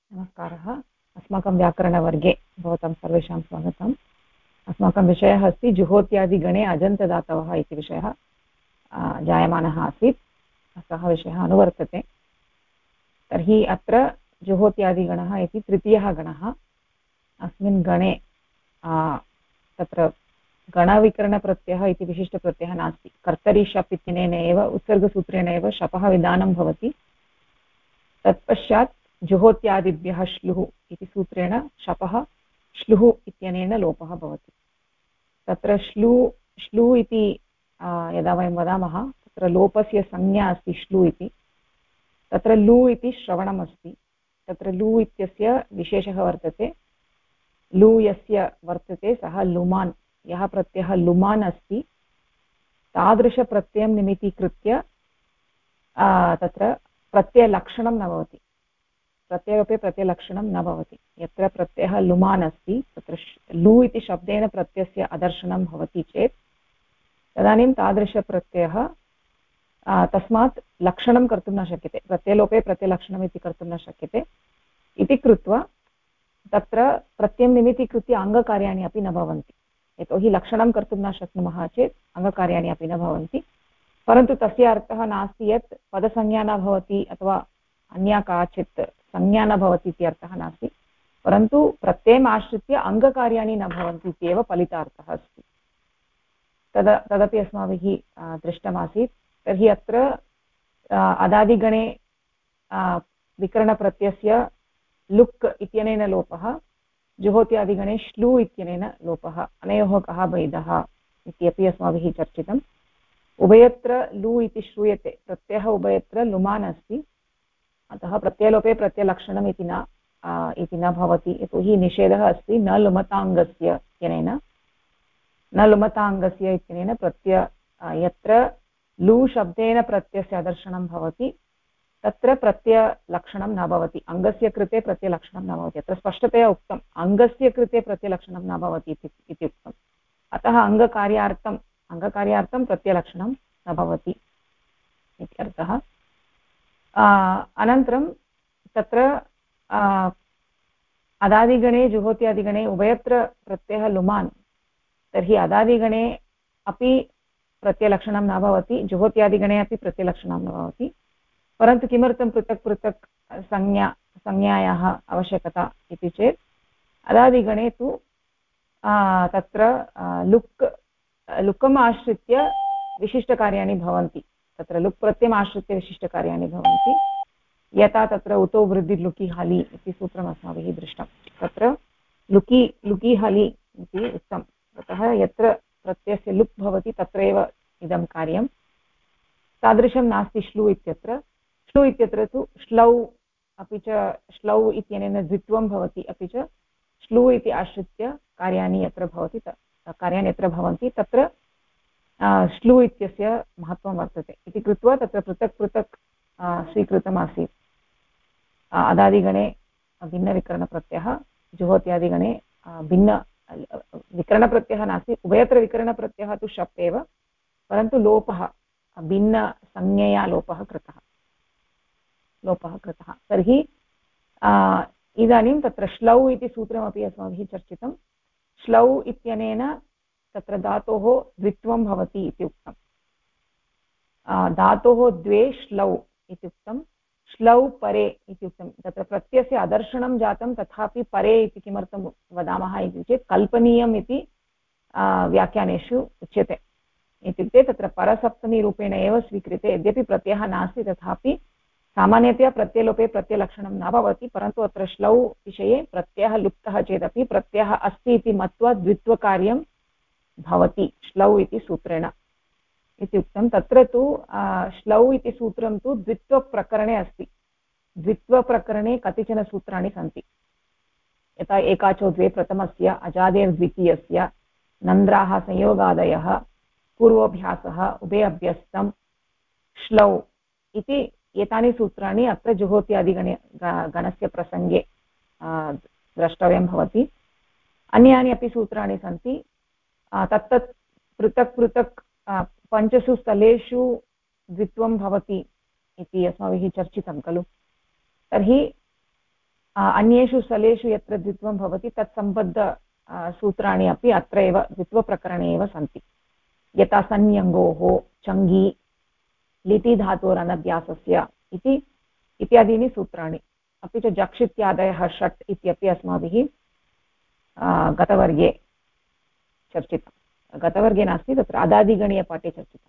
नमस्कारः। अस्माकं व्याकरणवर्गे भवतां सर्वेषां स्वागतम्। अस्माकं विषयः अस्ति जुहोत्यादिगणे अजन्तदातवः इति विषयः जायमानः आसीत्। सः विषयः अनुवर्तते। तर्हि अत्र जुहोत्यादिगणः इति तृतीयः गणः। अस्मिन् गणे तत्र गणविकरणप्रत्ययः इति विशिष्टप्रत्ययः नास्ति। कर्तरि शप् इत्यनेन एव उत्सर्गसूत्रेण एव शपः विधानं भवति। तत्पश्चात् जुहोत्यादिभ्यः श्लुः इति सूत्रेण शपः श्लुः इत्यनेन लोपः भवति। तत्र श्लू इति यदा वयं वदामः तत्र लोपस्य संज्ञा अस्ति श्लू इति। तत्र लू इति श्रवणम् अस्ति। तत्र लू इत्यस्य विशेषः वर्तते। लू यस्य वर्तते सः लुमान्, यः प्रत्ययः लुमान् अस्ति तादृशप्रत्ययं निमित्तीकृत्य तत्र प्रत्ययलक्षणं न भवति। प्रत्ययोपि प्रत्ययलक्षणं न भवति। यत्र प्रत्ययः लुमान् अस्ति तत्र लू इति शब्देन प्रत्ययस्य अदर्शनं भवति चेत् तदानीं तादृशप्रत्ययः तस्मात् लक्षणं कर्तुं न शक्यते। प्रत्ययलोपे प्रत्ययलक्षणम् इति कर्तुं न शक्यते इति कृत्वा तत्र प्रत्ययं निमित्तीकृत्य अङ्गकार्याणि अपि न भवन्ति। यतोहि लक्षणं कर्तुं न शक्नुमः चेत् अङ्गकार्याणि अपि न भवन्ति। परन्तु तस्य अर्थः नास्ति यत् पदसंज्ञा न भवति अथवा अन्या काचित् संज्ञा न भवति इति अर्थः नास्ति, परन्तु प्रत्ययम् आश्रित्य अङ्गकार्याणि न भवन्ति इत्येव फलितार्थः अस्ति। तदपि अस्माभिः दृष्टमासीत्। तर्हि अत्र अदादिगणे विकरणप्रत्ययस्य लुक् इत्यनेन लोपः, जुहोत्यादिगणे श्लू इत्यनेन लोपः। अनयोः कः भेदः इत्यपि अस्माभिः चर्चितम्। उभयत्र लू इति श्रूयते, प्रत्ययः उभयत्र लुमान् अस्ति, अतः प्रत्ययलोपे प्रत्ययलक्षणम् इति न भवति। यतोहि निषेधः अस्ति न लुमताङ्गस्य इत्यनेन। न लुमताङ्गस्य इत्यनेन यत्र लू शब्देन प्रत्ययस्य अदर्शनं भवति तत्र प्रत्ययलक्षणं न भवति। अङ्गस्य कृते प्रत्ययलक्षणं न भवति। अत्र स्पष्टतया उक्तम् अङ्गस्य कृते प्रत्ययलक्षणं न भवति इति उक्तम्। अतः अङ्गकार्यार्थं प्रत्ययलक्षणं न भवति इत्यर्थः। अनन्तरं तत्र अदादिगणे जुहोत्यादिगणे उभयत्र प्रत्ययः लुमान्, तर्हि अदादिगणे अपि प्रत्ययलक्षणं न भवति, जुहोत्यादिगणे अपि प्रत्ययलक्षणं न भवति। परन्तु किमर्थं पृथक् पृथक् संज्ञायाः आवश्यकता इति चेत् अदादिगणे तु तत्र लुकम् आश्रित्य विशिष्टकार्याणि भवन्ति। तत्र लुक् प्रत्ययम् आश्रित्य विशिष्टकार्याणि भवन्ति। यथा तत्र उतो वृद्धि लुकि हलि इति सूत्रम् अस्माभिः दृष्टं। तत्र लुकि हलि इति उक्तम्। अतः यत्र प्रत्ययस्य लुक् भवति तत्रैव इदं कार्यं। तादृशं नास्ति श्लू इत्यत्र। श्लू इत्यत्र तु श्लौ अपि च श्लौ इत्यनेन द्वित्वं भवति, अपि च श्लू इति आश्रित्य कार्याणि यत्र भवन्ति तत्र श्लू इत्यस्य महत्त्वं वर्तते इति कृत्वा तत्र पृथक् पृथक् स्वीकृतमासीत्। अदादिगणे भिन्नविकरणप्रत्ययः, जुहोत्यादिगणे भिन्न विकरणप्रत्ययः नास्ति। उभयत्र विकरणप्रत्ययः तु शप् एव, परन्तु लोपः भिन्नसंज्ञया लोपः कृतः। तर्हि इदानीं तत्र श्लौ इति सूत्रमपि अस्माभिः चर्चितं। श्लौ इत्यनेन तत्र धातोः द्वित्वं भवति इति उक्तम्। धातोः द्वे श्लौ इत्युक्तं, श्लौ परे इत्युक्तं। तत्र प्रत्ययस्य अदर्शनं जातं, तथापि परे इति किमर्थं वदामः इति चेत् कल्पनीयम् इति व्याख्यानेषु उच्यते। इत्युक्ते तत्र परसप्तमीरूपेण एव स्वीक्रियते। यद्यपि प्रत्ययः नास्ति तथापि सामान्यतया प्रत्ययलोपे प्रत्ययलक्षणं न भवति, परन्तु अत्र श्लौ विषये प्रत्ययः लुप्तः चेदपि प्रत्ययः अस्ति इति मत्वा द्वित्वकार्यं भवति श्लौ इति सूत्रेण इत्युक्तं। तत्र तु श्लौ इति सूत्रं तु द्वित्वप्रकरणे अस्ति। द्वित्वप्रकरणे कतिचन सूत्राणि सन्ति। यथा एकाचो द्वे प्रथमस्य, अजादेर्द्वितीयस्य, नन्द्राः संयोगादयः, पूर्वोऽभ्यासः, उभे अभ्यस्तं, श्लौ इति एतानि सूत्राणि अत्र जुहोत्यादिगणे गणस्य प्रसङ्गे द्रष्टव्यं भवति। अन्यानि अपि सूत्राणि सन्ति। तत्तत् पृथक् पृथक् पञ्चसु स्थलेषु द्वित्वं भवति इति अस्माभिः चर्चितं खलु। तर्हि अन्येषु स्थलेषु यत्र द्वित्वं भवति तत्सम्बद्ध सूत्राणि अपि अत्र एव द्वित्वप्रकरणे एव सन्ति यथा संयङ्गोः चङि लिटि धातोरनभ्यासस्य इति इत्यादीनि सूत्राणि अपि च जक्ष इत्यादयः षट् इत्यपि अस्माभिः गतवर्गे चर्चितं गतवर्गे नास्ति तत्र अदादिगणीयपाठे चर्चितम्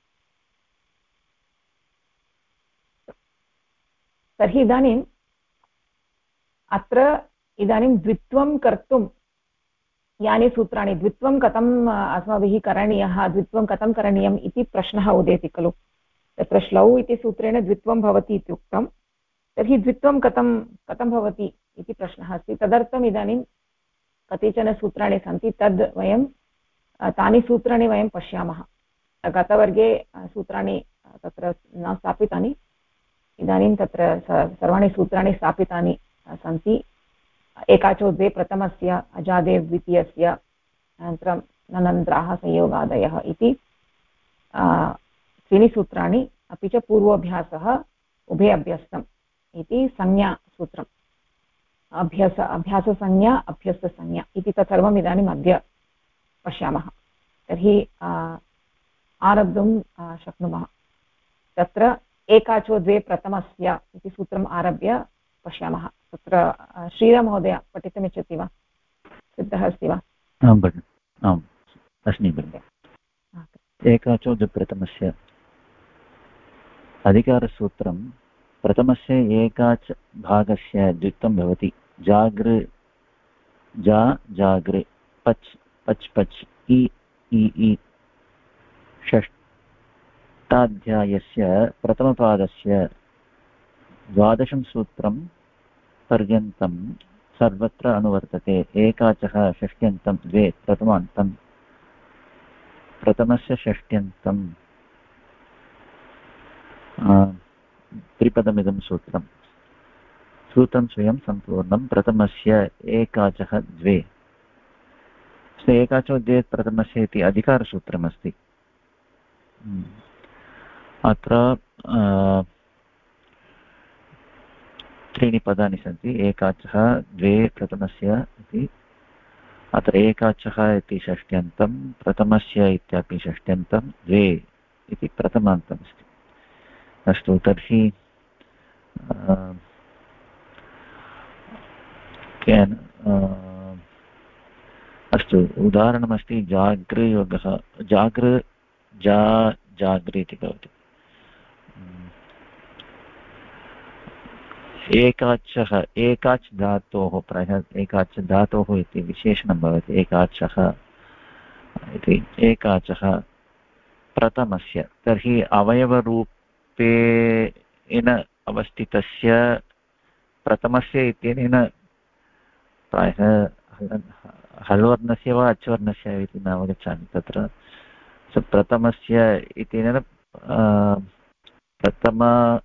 तर्हि इदानीम् अत्र इदानीं द्वित्वं कर्तुं यानि सूत्राणि द्वित्वं कथम् अस्माभिः करणीयः द्वित्वं कथं करणीयम् इति प्रश्नः उदेति खलु तत्र श्लौ इति सूत्रेण द्वित्वं भवति इति उक्तं तर्हि द्वित्वं कथं भवति इति प्रश्नः अस्ति तदर्थम् इदानीं कतिचन सूत्राणि सन्ति तद् वयं तानि सूत्राणि वयं पश्यामः गतवर्गे सूत्राणि तत्र न स्थापितानि इदानीं तत्र सर्वाणि सूत्राणि स्थापितानि सन्ति एकाचो द्वे प्रथमस्य अजादे द्वितीयस्य अनन्तरं ननन्त्राः संयोगादयः इति त्रीणि सूत्राणि अपि च पूर्वोऽभ्यासः उभे अभ्यस्तम् इति संज्ञासूत्रम् अभ्याससंज्ञा अभ्यस्तसंज्ञा इति तत्सर्वम् इदानीम् अद्य पश्यामः तर्हि आरब्धुं शक्नुमः तत्र एकाचो द्वे प्रथमस्य इति सूत्रम् आरभ्य पश्यामः तत्र श्रीराममहोदय पठितुमिच्छति वा सिद्धः अस्ति वा आं भगिनि आम् अस्मि भगिनि एकाचो द्विप्रथमस्य अधिकारसूत्रं प्रथमस्य एकाच भागस्य द्वित्वं भवति जागृ जा जागृ पच् पच् पच् इ इ षष्ठाध्यायस्य प्रथमपादस्य द्वादशं सूत्रं पर्यन्तं सर्वत्र अनुवर्तते एकाचः षष्ट्यन्तं द्वे प्रथमान्तं प्रथमस्य षष्ट्यन्तं त्रिपदमिदं सूत्रं स्वयं सम्पूर्णं प्रथमस्य एकाचः द्वे एकाचो द्वे प्रथमस्य इति अधिकारसूत्रमस्ति अत्र त्रीणि पदानि सन्ति एकाचः द्वे प्रथमस्य इति अत्र एकाचः इति षष्ट्यन्तं प्रथमस्य इत्यपि षष्ट्यन्तं द्वे इति प्रथमान्तमस्ति अस्तु तर्हि अस्तु उदाहरणमस्ति जागृयोगः जागृ जा जागृ इति भवति एकाचः एकाच् धातोः प्रायः एकाच् धातोः इति विशेषणं भवति एकाचः इति एकाचः प्रथमस्य तर्हि अवयवरूपेण अवस्थितस्य प्रथमस्य इत्यनेन प्रायः हल्वर्णस्य वा अच्वर्णस्य इति न अवगच्छामि तत्र प्रथमस्य इत्यनेन प्रथम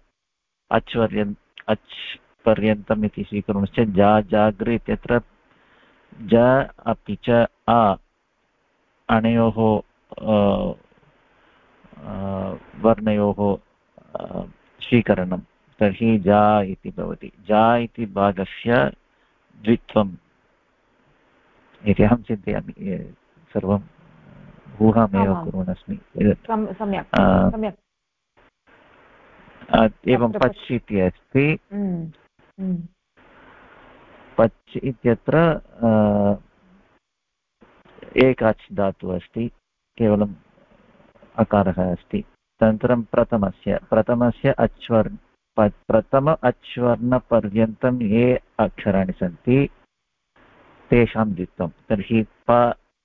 अच् पर्यन्तम् इति स्वीकुर्मश्चेत् जा जागृ इत्यत्र ज अपि च अ अनयोः वर्णयोः स्वीकरणं तर्हि जा इति भवति जा इति भागस्य द्वित्वम् इति अहं चिन्तयामि सर्वम् ऊहामेव कुर्वन् अस्मि सम्यक् एवं पच् इति अस्ति पच् इत्यत्र एकाच् धातुः अस्ति केवलम् अकारः अस्ति तदनन्तरं प्रथमस्य प्रथम अच्वर्णपर्यन्तं ये अक्षराणि सन्ति तेषां द्वित्वं तर्हि प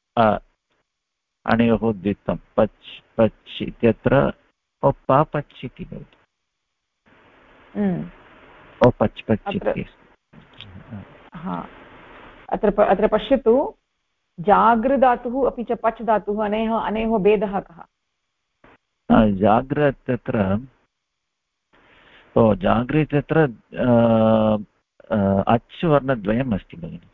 अनयोः द्वित्वं पच् पच् इत्यत्र प पच् इति भवति पच् पच् इति अत्र पश्यतु जागृधातुः अपि च पच् धातुः अनयोः भेदः कः जागृ इत्यत्र जागृ इत्यत्र अच् वर्णद्वयम् अस्ति भगिनि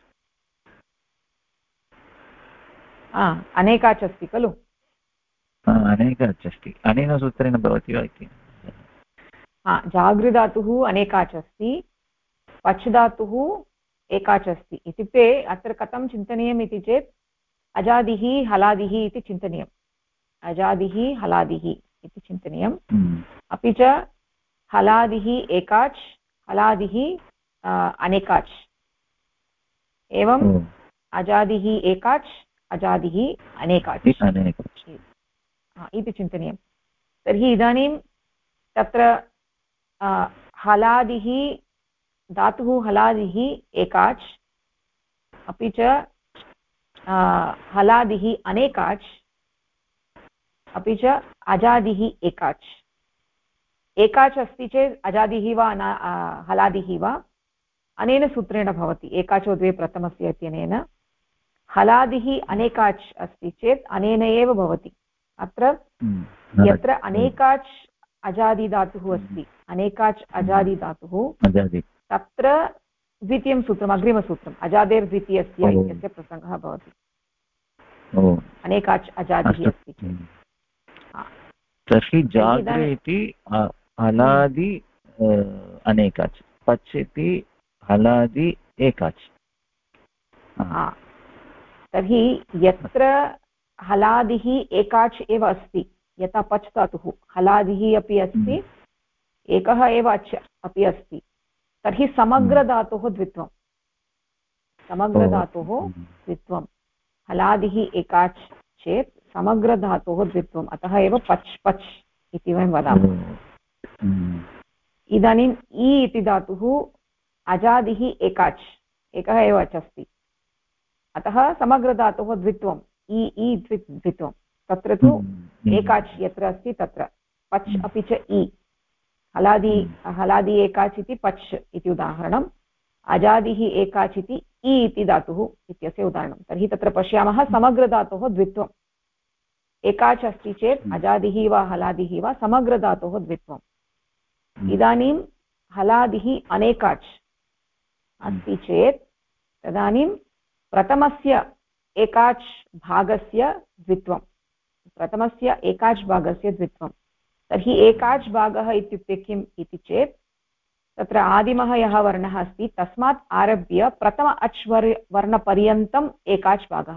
अनेकाच् अस्ति खलु अनेकाच् अस्ति अनेन सूत्रेण भवति वा इति जागृधातुः अनेकाच् अस्ति पच् धातुः एकाच् अस्ति इत्युक्ते अत्र कथं चिन्तनीयम् इति चेत् अजादिः हलादिः इति चिन्तनीयम् अजादिः हलादिः इति चिन्तनीयम् अपि च हलादिः एकाच् हलादिः अनेकाच् एवम् अजादिः एकाच् अजादिः अनेकाच् इति चिन्तनीयं तर्हि इदानीं तत्र हलादिः धातुः हलादिः एकाच् अपि च हलादिः अनेकाच् अपि च अजादिः एकाच् एकाच् अस्ति चेत् अजादिः वा हलादिः वा अनेन सूत्रेण भवति एकाचो द्वे प्रथमस्य इत्यनेन हलादिः अनेकाच् अस्ति चेत् अनेन एव भवति अत्र यत्र अनेकाच् अजादिधातुः अस्ति अनेकाच् अजादिधातुः तत्र द्वितीयं सूत्रम् अग्रिमसूत्रम् अजादेर्द्वितीयस्य इत्यस्य प्रसङ्गः भवति अनेकाच् अजादिः अस्ति चेत् तर्हि जाग्रे इति हलादि अनेकाच् पच् इति हलादि एकाच् तर्हि यत्र हलादिः एकाच् एव अस्ति यथा पच् धातुः हलादिः अपि अस्ति एकः एव अच् अपि अस्ति तर्हि समग्रधातोः द्वित्वं समग्रधातोः द्वित्वं हलादिः एकाच् चेत् समग्रधातोः द्वित्वम् अतः एव पच् पच् इति वयं वदामः इदानीम् इ इति धातुः अजादिः एकाच् एकः एव अच् अस्ति अतः समग्रधातोः द्वित्वम् इ द्वित्वं तत्र तु एकाच् यत्र अस्ति तत्र पच् अपि च इ हलादि एकाच् इति पच् इति उदाहरणम् अजादिः एकाच् इति इ इति धातुः इत्यस्य उदाहरणं तर्हि तत्र पश्यामः समग्रधातोः द्वित्वम् एकाच् अस्ति चेत् अजादिः वा हलादिः वा समग्रधातोः द्वित्वम् इदानीं हलादिः अनेकाच् अस्ति चेत् तदानीं प्रथमस्य एकाच् भागस्य द्वित्वं प्रथमस्य एकाच् भागस्य द्वित्वं तर्हि एकाच् भागः इत्युक्ते किम् इति चेत् तत्र आदिमः यः वर्णः अस्ति तस्मात् आरभ्य प्रथम अच् वर्णपर्यन्तम् एकाच् भागः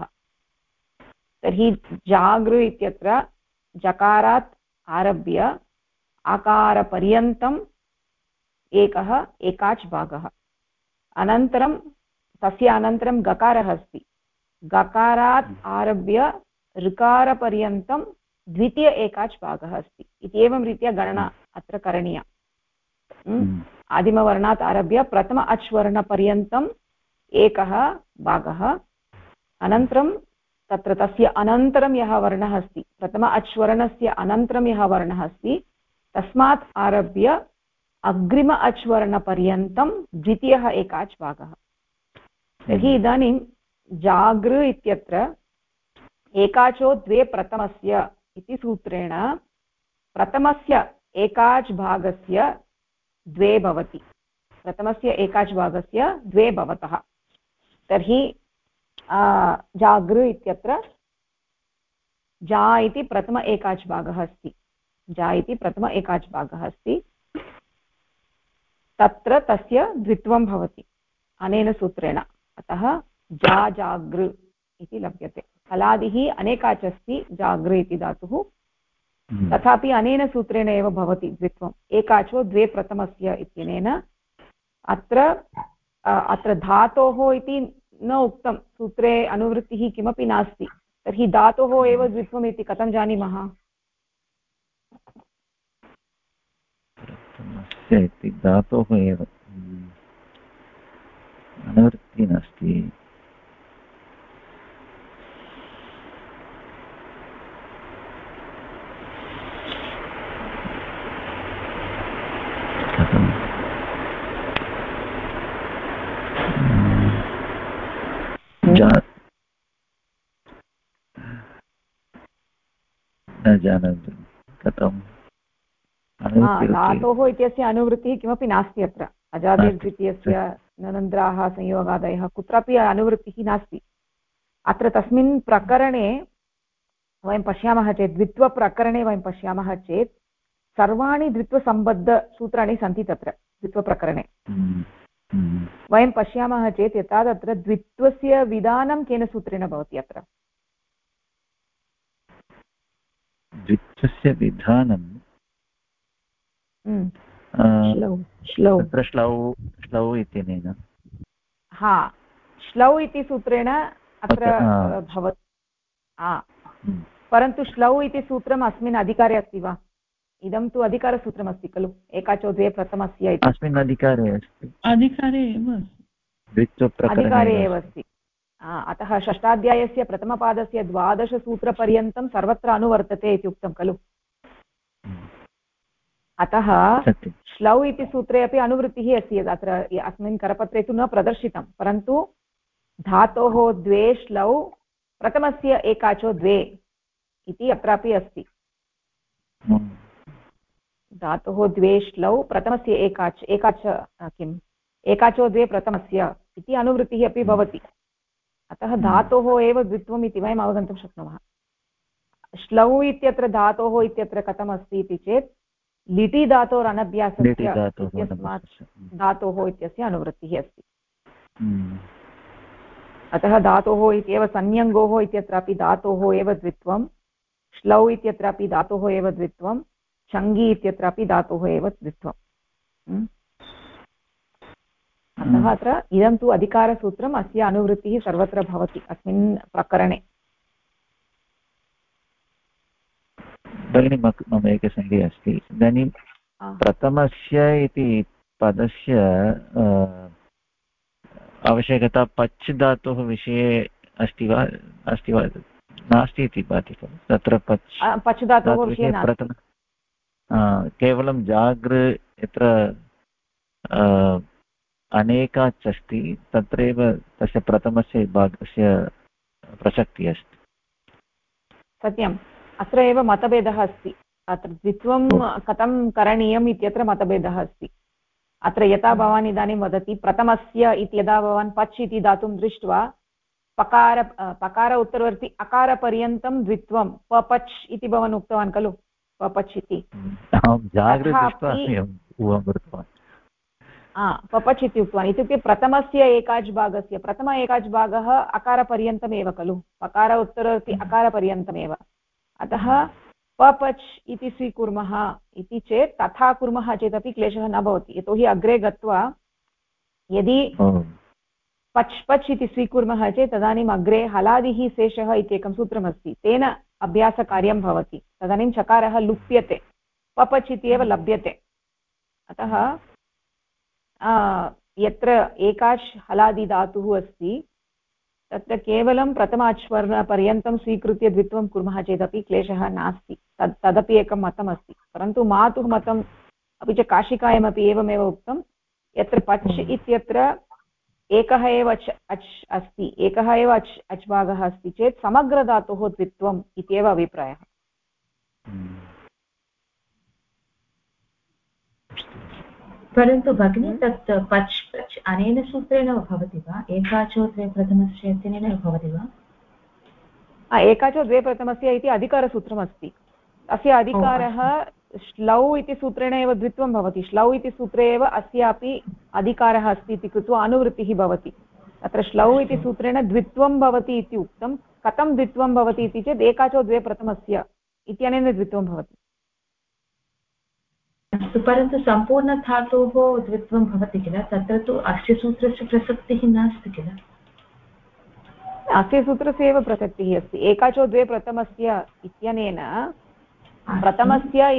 तर्हि जागृ इत्यत्र जकारात् आरभ्य आकारपर्यन्तम् एकः एकाच् भागः अनन्तरं तस्य अनन्तरं गकारः अस्ति गकारात् आरभ्य ऋकारपर्यन्तं द्वितीय एकाच् भागः अस्ति इत्येवं रीत्या गणना अत्र करणीया आदिमवर्णात् आरभ्य प्रथम अच् वर्णपर्यन्तम् एकः भागः अनन्तरं तत्र तस्य अनन्तरं यः वर्णः अस्ति प्रथम अच् वर्णस्य अनन्तरं यः वर्णः अस्ति तस्मात् आरभ्य अग्रिम अच् वर्णपर्यन्तं द्वितीयः एकाच् भागः तर्हि इदानीं जागृ इत्यत्र एकाचो द्वे प्रथमस्य इति सूत्रेण प्रथमस्य एकाच् भागस्य द्वे भवति प्रथमस्य एकाच् भागस्य द्वे भवतः तर्हि जागृ इत्यत्र जा इति प्रथम एकाच् भागः अस्ति जा इति प्रथम एकाच् भागः अस्ति तत्र तस्य द्वित्वं भवति अनेन सूत्रेण अतः जा जागृ इति लभ्यते हलादिः अनेकाच् अस्ति जागृ इति धातुः तथापि अनेन सूत्रेण एव भवति द्वित्वम् एकाचो द्वे प्रथमस्य इत्यनेन अत्र धातोः इति न उक्तं सूत्रे अनुवृत्तिः किमपि नास्ति तर्हि धातोः एव द्वित्वम् इति कथं जानीमः इति धातोः एव अनुवृत्तिः नास्ति न जानामि कथम् धातोः इत्यस्य अनुवृत्तिः किमपि नास्ति अत्र अजादिर्द्वितीयस्य ननन्द्राः संयोगादयः कुत्रापि अनुवृत्तिः नास्ति अत्र तस्मिन् प्रकरणे वयं पश्यामः चेत् द्वित्वप्रकरणे वयं पश्यामः चेत् सर्वाणि द्वित्वसम्बद्धसूत्राणि सन्ति तत्र द्वित्वप्रकरणे वयं पश्यामः चेत् यथा तत्र द्वित्वस्य विधानं केन सूत्रेण भवति अत्र द्वित्वस्य विधानं श्लौ इत्यनेन हा श्लौ इति सूत्रेण अत्र भवति परन्तु श्लौ इति सूत्रम् अस्मिन् अधिकारे अस्ति वा इदं तु अधिकारसूत्रमस्ति खलु एकाचो द्वे प्रथमस्य इति अस्मिन् अधिकारे अस्ति अधिकारे एव अस्ति अतः षष्ठाध्यायस्य प्रथमपादस्य 12 सूत्रपर्यन्तं सर्वत्र अनुवर्तते इति उक्तं खलु अतः श्लौ इति सूत्रे अपि अनुवृत्तिः अस्ति अत्र अस्मिन् करपत्रे तु न प्रदर्शितं परन्तु धातोः द्वे श्लौ प्रथमस्य एकाचो द्वे इति अत्रापि अस्ति धातोः द्वे श्लौ प्रथमस्य एकाचो द्वे प्रथमस्य इति अनुवृत्तिः अपि भवति अतः धातोः एव द्वित्वम् इति वयम् अवगन्तुं शक्नुमः श्लौ इत्यत्र धातोः इत्यत्र कथमस्ति इति चेत् लिटि धातोरनभ्यासस्य इत्यस्मात् धातोः इत्यस्य अनुवृत्तिः अस्ति अतः धातोः इत्येव संज्ञङ्गोः इत्यत्रापि धातोः एव द्वित्वं श्लौ इत्यत्रापि धातोः एव द्वित्वं चङ्गी इत्यत्रापि धातोः एव द्वित्वम् अतः अत्र इदं तु अधिकारसूत्रम् अस्य अनुवृत्तिः सर्वत्र भवति अस्मिन् प्रकरणे भगिनी मम एकसन्धिः अस्ति इदानीं प्रथमस्य इति पदस्य आवश्यकता पच् धातोः विषये अस्ति वा नास्ति इति भाति खलु तत्र पच् धातोः विषये प्रथम केवलं जागृ यत्र अनेकाच् अस्ति तत्रैव तस्य प्रथमस्य भागस्य प्रसक्तिः अस्ति सत्यम् अत्र एव मतभेदः अस्ति अत्र द्वित्वं कथं करणीयम् इत्यत्र मतभेदः अस्ति अत्र यथा भवान् इदानीं वदति प्रथमस्य इति यदा भवान् पच् इति दातुं दृष्ट्वा पकार उत्तरवर्ति अकारपर्यन्तं द्वित्वं पपच् इति भवान् उक्तवान् खलु पपच् इति पपच् इति उक्तवान् इत्युक्ते प्रथमस्य एकाच् भागस्य प्रथम एकाच् भागः अकारपर्यन्तमेव खलु पकार उत्तरवर्ति अकारपर्यन्तमेव अतः पपच् इति स्वीकुर्मः इति चेत् तथा कुर्मः चेदपि क्लेशः न भवति यतोहि अग्रे गत्वा यदि पच् पच् इति स्वीकुर्मः चेत् तदानीम् अग्रे हलादिः शेषः इत्येकं सूत्रमस्ति तेन अभ्यासकार्यं भवति तदानीं चकारः लुप्यते पपच् इति एव लभ्यते अतः यत्र एकाच् हलादिधातुः अस्ति तत्र केवलं प्रथमाच्वर्णपर्यन्तं स्वीकृत्य द्वित्वं कुर्मः चेदपि क्लेशः नास्ति तदपि एकं मतमस्ति परन्तु मातुः मतम् अपि च काशिकायामपि एवमेव उक्तं यत्र पच् इत्यत्र एकः एव अच् अस्ति एकः एव अच् भागः अस्ति चेत् समग्रधातोः द्वित्वम् इत्येव अभिप्रायः परन्तु भगिनी तत् पच् पच् अनेन सूत्रेण भवति वा एकाचो द्वे प्रथमस्य इत्यनेन भवति वा एकाचो द्वे प्रथमस्य इति अधिकारसूत्रमस्ति तस्य अधिकारः श्लौ इति सूत्रेण एव द्वित्वं भवति श्लौ इति सूत्रे एव अस्यापि अधिकारः अस्ति इति कृत्वा अनुवृत्तिः भवति तत्र श्लौ इति सूत्रेण द्वित्वं भवति इति उक्तं कथं द्वित्वं भवति इति चेत् एकाचो द्वे प्रथमस्य इत्यनेन द्वित्वं भवति अस्तु परन्तु सम्पूर्णधातोः द्वित्वं भवति किल तत्र तु अस्य सूत्रस्य प्रसक्तिः नास्ति किल अस्य सूत्रस्य एव प्रसक्तिः अस्ति एकाचो द्वे प्रथमस्य इत्यनेन प्रथमस्य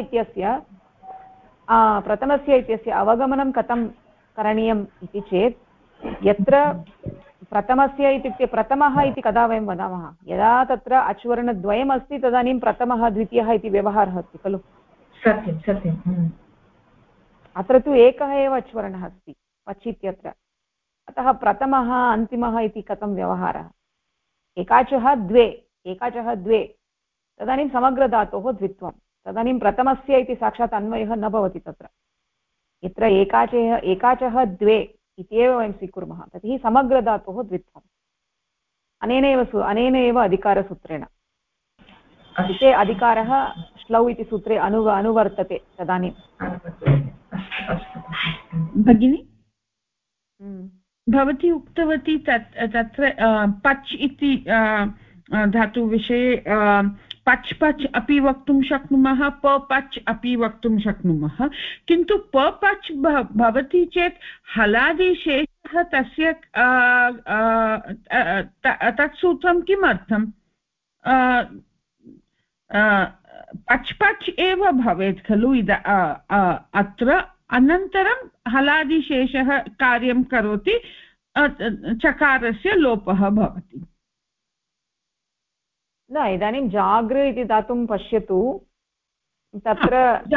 इत्यस्य अवगमनं कथं करणीयम् इति चेत् यत्र प्रथमस्य इत्युक्ते प्रथमः इति कदा वयं वदामः यदा तत्र अच्वर्णद्वयम् अस्ति तदानीं प्रथमः द्वितीयः इति व्यवहारः अस्ति खलु सत्यं सत्यम् अत्र तु एकः एव अच्वर्णः अस्ति पच् इत्यत्र अतः प्रथमः अन्तिमः इति कथं व्यवहारः एकाचः द्वे तदानीं समग्रधातोः द्वित्वं तदानीं प्रथमस्य इति साक्षात् अन्वयः न भवति तत्र यत्र एकाचः द्वे इत्येव वयं स्वीकुर्मः तर्हि समग्रधातोः द्वित्वम् अनेन एव अधिकारसूत्रेण इति अधिकारः श्लौ इति सूत्रे अनुवर्तते तदानीं भगिनी भवती उक्तवती तत्र पच् इति धातुविषये पच् पच् अपि वक्तुं शक्नुमः, पच् अपि वक्तुं शक्नुमः, किन्तु पच् भवति चेत् हलादिशेषः तस्य तत् सूत्रं किमर्थम्? पच् पच् एव भवेत् खलु अत्र, अनन्तरं हलादिशेषः कार्यं करोति, चकारस्य लोपः भवति। न, इदानीं जागृ इति धातुं पश्यतु, तत्र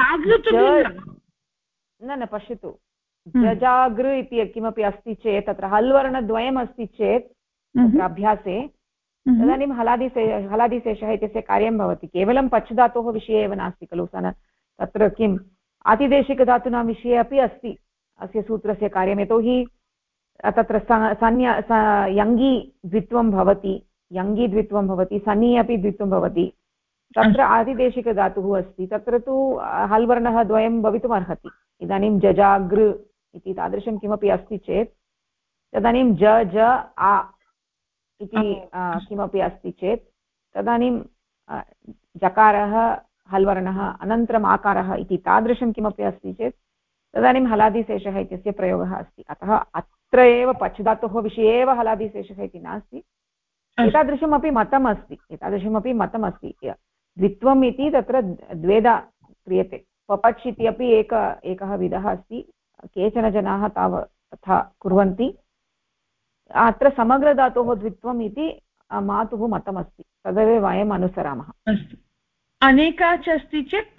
न पश्यतु, जजागृ इति किमपि अस्ति चेत् तत्र हल्वर्णद्वयम् अस्ति चेत् तत्र अभ्यासे तदानीं हलादिशेषः इत्यस्य कार्यं भवति। केवलं पच् धातोः विषये एव नास्ति खलु, तत्र किम् आतिदेशिकधातूनां विषये अपि अस्ति अस्य सूत्रस्य कार्यं, यतोहि तत्र यङि द्वित्वं भवति, यङि द्वित्वं भवति, सनि अपि द्वित्वं भवति, तत्र आतिदेशिकधातुः अस्ति, तत्र तु हल्वर्णः द्वयं भवितुम् अर्हति। इदानीं जजागृ इति तादृशं किमपि अस्ति चेत् तदानीं ज आ इति किमपि अस्ति चेत् तदानीं जकारः हल्वर्णः अनन्तरम् आकारः इति तादृशं किमपि अस्ति चेत् तदानीं हलादिशेषः इत्यस्य प्रयोगः अस्ति। अतः अत्र एव पच् धातोः विषये एव हलादिशेषः इति नास्ति, एतादृशमपि मतम् अस्ति, एतादृशमपि मतम् अस्ति। द्वित्वम् इति तत्र द्वेधा क्रियते, पपच् इति अपि एकः विधः अस्ति, केचन जनाः तथा कुर्वन्ति। अत्र समग्रधातोः द्वित्वम् इति मातुः मतमस्ति, तदेव वयम् अनुसरामः। अस्तु, अनेकाच् अस्ति चेत्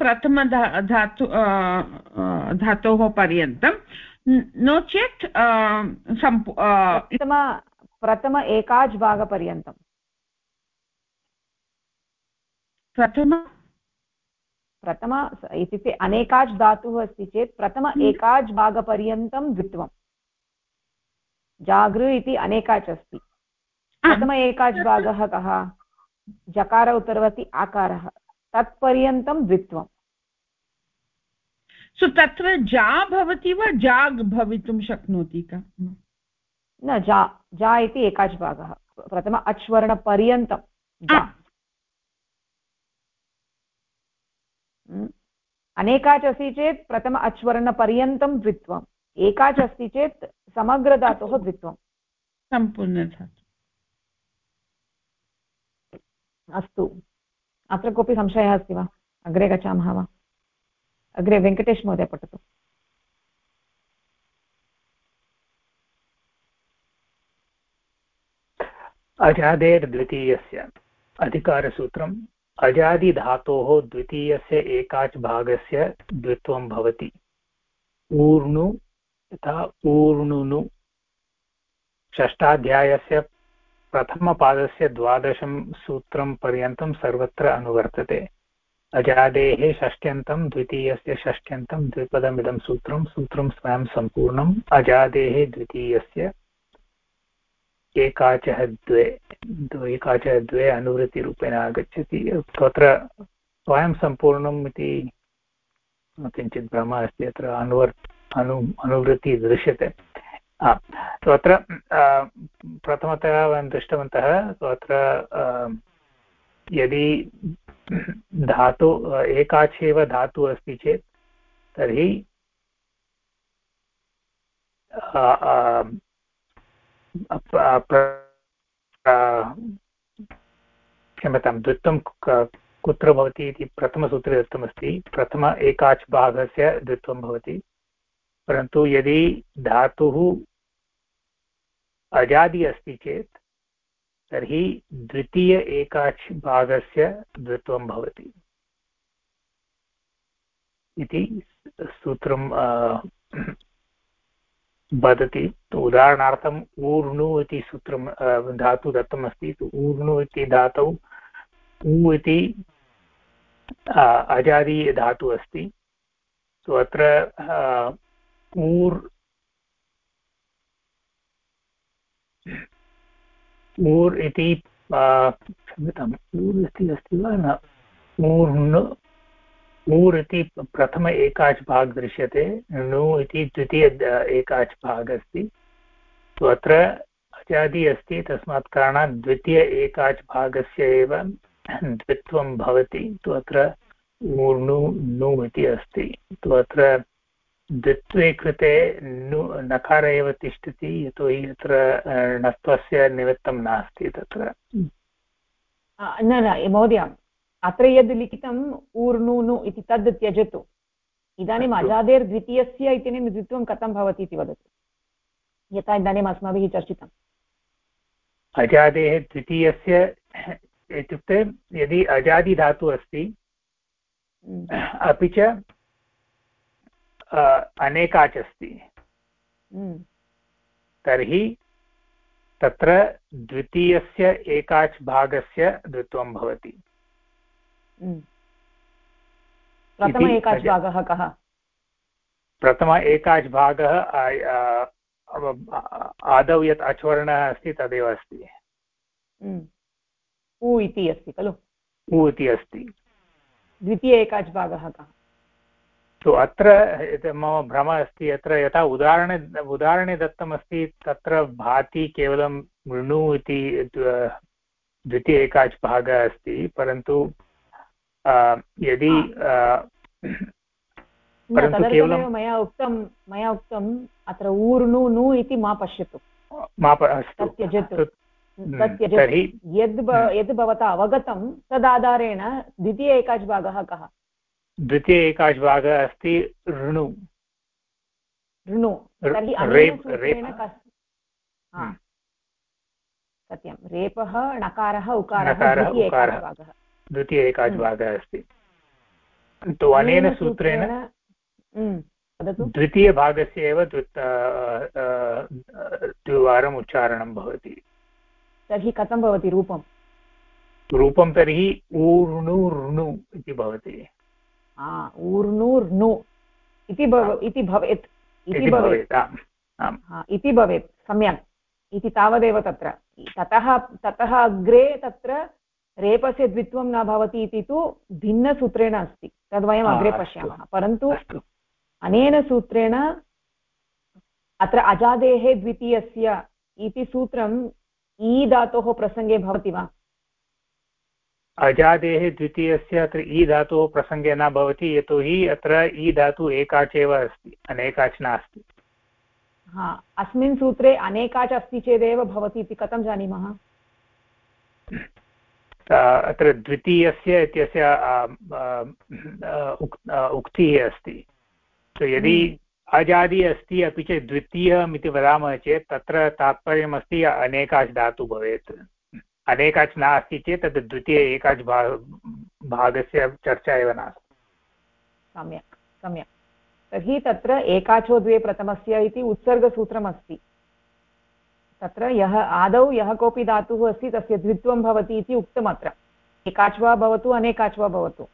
धातोः पर्यन्तं, नो चेत् प्रथम एकाच् भागपर्यन्तं। प्रथम इत्युक्ते अनेकाच् धातुः अस्ति चेत् प्रथम एकाच् भागपर्यन्तं द्वित्वम्। जागृ इति अनेकाच् अस्ति, प्रथम एकाच् भागः कः? जकार उत्तरवर्ति आकारः, तत्पर्यन्तं द्वित्वम्। तत्र जा भवति वा जाग् भवितुं शक्नोति का? न, जा इति एकाच् भागः, प्रथम अच्वर्णपर्यन्तं जा। अनेकाच् अस्ति चेत् प्रथम अच्वर्णपर्यन्तं द्वित्वम्, एकाच् अस्ति चेत् समग्रधातोः द्वित्वं, सम्पूर्णधातुः। अस्तु, अत्र कोऽपि संशयः अस्ति वा? अग्रे गच्छामः वा? अग्रे वेङ्कटेश महोदय पठतु। अजादेर्द्वितीयस्य अधिकारसूत्रम् अजादिधातोः द्वितीयस्य एकाच् भागस्य द्वित्वं भवति। ऊर्णु तथा ऊर्णुनु षष्ठाध्यायस्य प्रथमपादस्य 12 सूत्रं पर्यन्तं सर्वत्र अनुवर्तते। अजादेः षष्ट्यन्तं द्वितीयस्य षष्ट्यन्तं द्विपदमिदं सूत्रं स्वयं सम्पूर्णम्। अजादेः द्वितीयस्य एकाचः द्वे अनुवृत्तिरूपेण आगच्छति। तत्र स्वयं सम्पूर्णम् इति किञ्चित् भ्रमः अस्ति, अत्र अनुवृत्तिः दृश्यते। अत्र प्रथमतया वयं दृष्टवन्तः, अत्र यदि धातु एकाचेव धातुः अस्ति चेत् तर्हि क्षम्यतां, द्वित्वं कुत्र भवति इति प्रथमसूत्रे दत्तमस्ति। प्रथम एकाच् भागस्य द्वित्वं भवति, परन्तु यदि धातुः अजादि अस्ति चेत् तर्हि द्वितीय एकाच् भागस्य द्वित्वं भवति इति सूत्रं वदति। उदाहरणार्थम् ऊर्णु इति सूत्रं धातु दत्तमस्ति। ऊर्णु इति धातौ ऊ इति अजादि धातु अस्ति। अत्र ऊर् इति क्षम्यताम्, ऊर् इति अस्ति वा न? ऊर् इति प्रथम एकाच् भाग दृश्यते, णु इति द्वितीय एकाच् भाग अस्ति। तु अत्र अजादि अस्ति, तस्मात् कारणात् द्वितीय एकाच् भागस्य एव द्वित्वं भवति। तु अत्र ऊर्णु नु इति अस्ति। तु अत्र द्वित्वे कृते नु नकार एव तिष्ठति, यतोहि अत्र णत्वस्य निमित्तं नास्ति तत्र। न न महोदय, अत्र यद् लिखितम् ऊर्णुनु इति तद् त्यजतु। इदानीम् अजादेर्द्वितीयस्य इत्यनेन द्वित्वं कथं भवति इति वदतु, यथा इदानीम् अस्माभिः चर्चितम्। अजादेः द्वितीयस्य इत्युक्ते यदि अजादिधातुः अस्ति अपि च अनेकाच् अस्ति, तर्हि तत्र द्वितीयस्य एकाच् भागस्य द्वित्वं भवति। प्रथम एकाच् भागः कः? प्रथम एकाच् भागः आदौ यत् अच्वर्णः अस्ति तदेव अस्ति। उ इति अस्ति खलु? उ इति अस्ति। द्वितीय एकाच् भागः कः? तो अत्र मम भ्रमः अस्ति, अत्र यथा उदाहरणे दत्तमस्ति तत्र भाति केवलं मृणु इति द्वितीय एकाच् भागः अस्ति, परन्तु यदि परन्तु केवलं मया उक्तम् अत्र ऊर्णु नु इति मा पश्यतु, त्यजतु। तर्हि यद् भवता अवगतं तदाधारेण द्वितीय एकाच् भागः कः? द्वितीय एकाच् भागः अस्ति ऋणु। तर्हि अनेन सूत्रेण सत्यं रेपः णकारः उकारः द्वितीय एकाच् भागः अस्ति। तु अनेन सूत्रेण द्वितीयभागस्य एव द्विवारम् उच्चारणं भवति। तर्हि कथं भवति रूपं? तर्हि ऊर्णुर्णु इति भवति। ऊर्णुर्णु इति भवेत्। सम्यक् इति तावदेव तत्र। ततः अग्रे तत्र रेपस्य द्वित्वं न भवति इति तु भिन्नसूत्रेण अस्ति, तद्वयम् अग्रे पश्यामः। परन्तु अनेन सूत्रेण अत्र अजादेः द्वितीयस्य इति सूत्रम् ई धातोः प्रसङ्गे भवति वा? अजादेः द्वितीयस्य अत्र ई धातुः प्रसङ्गे न भवति, यतोहि अत्र ई धातुः एकाच् एव अस्ति, अनेकाच् नास्ति। अस्मिन् सूत्रे अनेकाच् अस्ति चेदेव भवति इति कथं जानीमः? अत्र द्वितीयस्य इत्यस्य उक्तिः अस्ति। यदि अजादि अस्ति अपि च द्वितीयम् इति वदामः चेत् तत्र तात्पर्यमस्ति अनेकाच् धातुः भवेत्। अनेकाच् नास्ति चेत् तद् द्वितीय एकाच् भागस्य चर्चा एव नास्ति। सम्यक्। तर्हि तत्र एकाचो द्वे प्रथमस्य इति उत्सर्गसूत्रमस्ति। तत्र आदौ यः कोऽपि धातुः अस्ति तस्य द्वित्वं भवति इति उक्तमत्र। एकाच् वा भवतु अनेकाच् वा भवतु।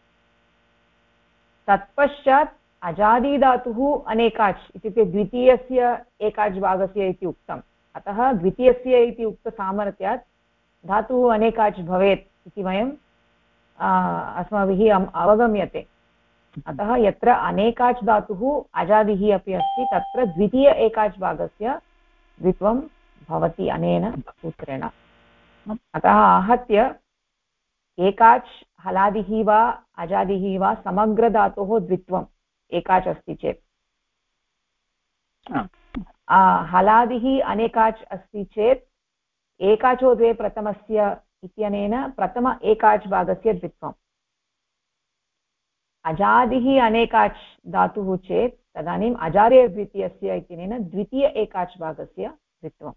तत्पश्चात् अजादिधातुः अनेकाच् इत्युक्ते द्वितीयस्य एकाच् भागस्य इति उक्तम्। अतः द्वितीयस्य इति उक्तसामर्थ्यात् धातुः अनेकाच् भवेत् इति वयं अस्माभिः अवगम्यते। अतः यत्र अनेकाच् धातुः अजादिः अपि अस्ति तत्र द्वितीय एकाच् भागस्य द्वित्वं भवति अनेन सूत्रेण। अतः आहत्य एकाच् हलादिः वा अजादिः वा समग्रधातोः द्वित्वम् एकाच् अस्ति चेत्, हलादिः अनेकाच् अस्ति चेत् एकाचो द्वे प्रथमस्य इत्यनेन प्रथम एकाच् भागस्य द्वित्वम्। अजादिः अनेकाच् धातुः चेत् तदानीम् अजादेर्द्वितीयस्य इत्यनेन द्वितीय एकाच् भागस्य द्वित्वम्।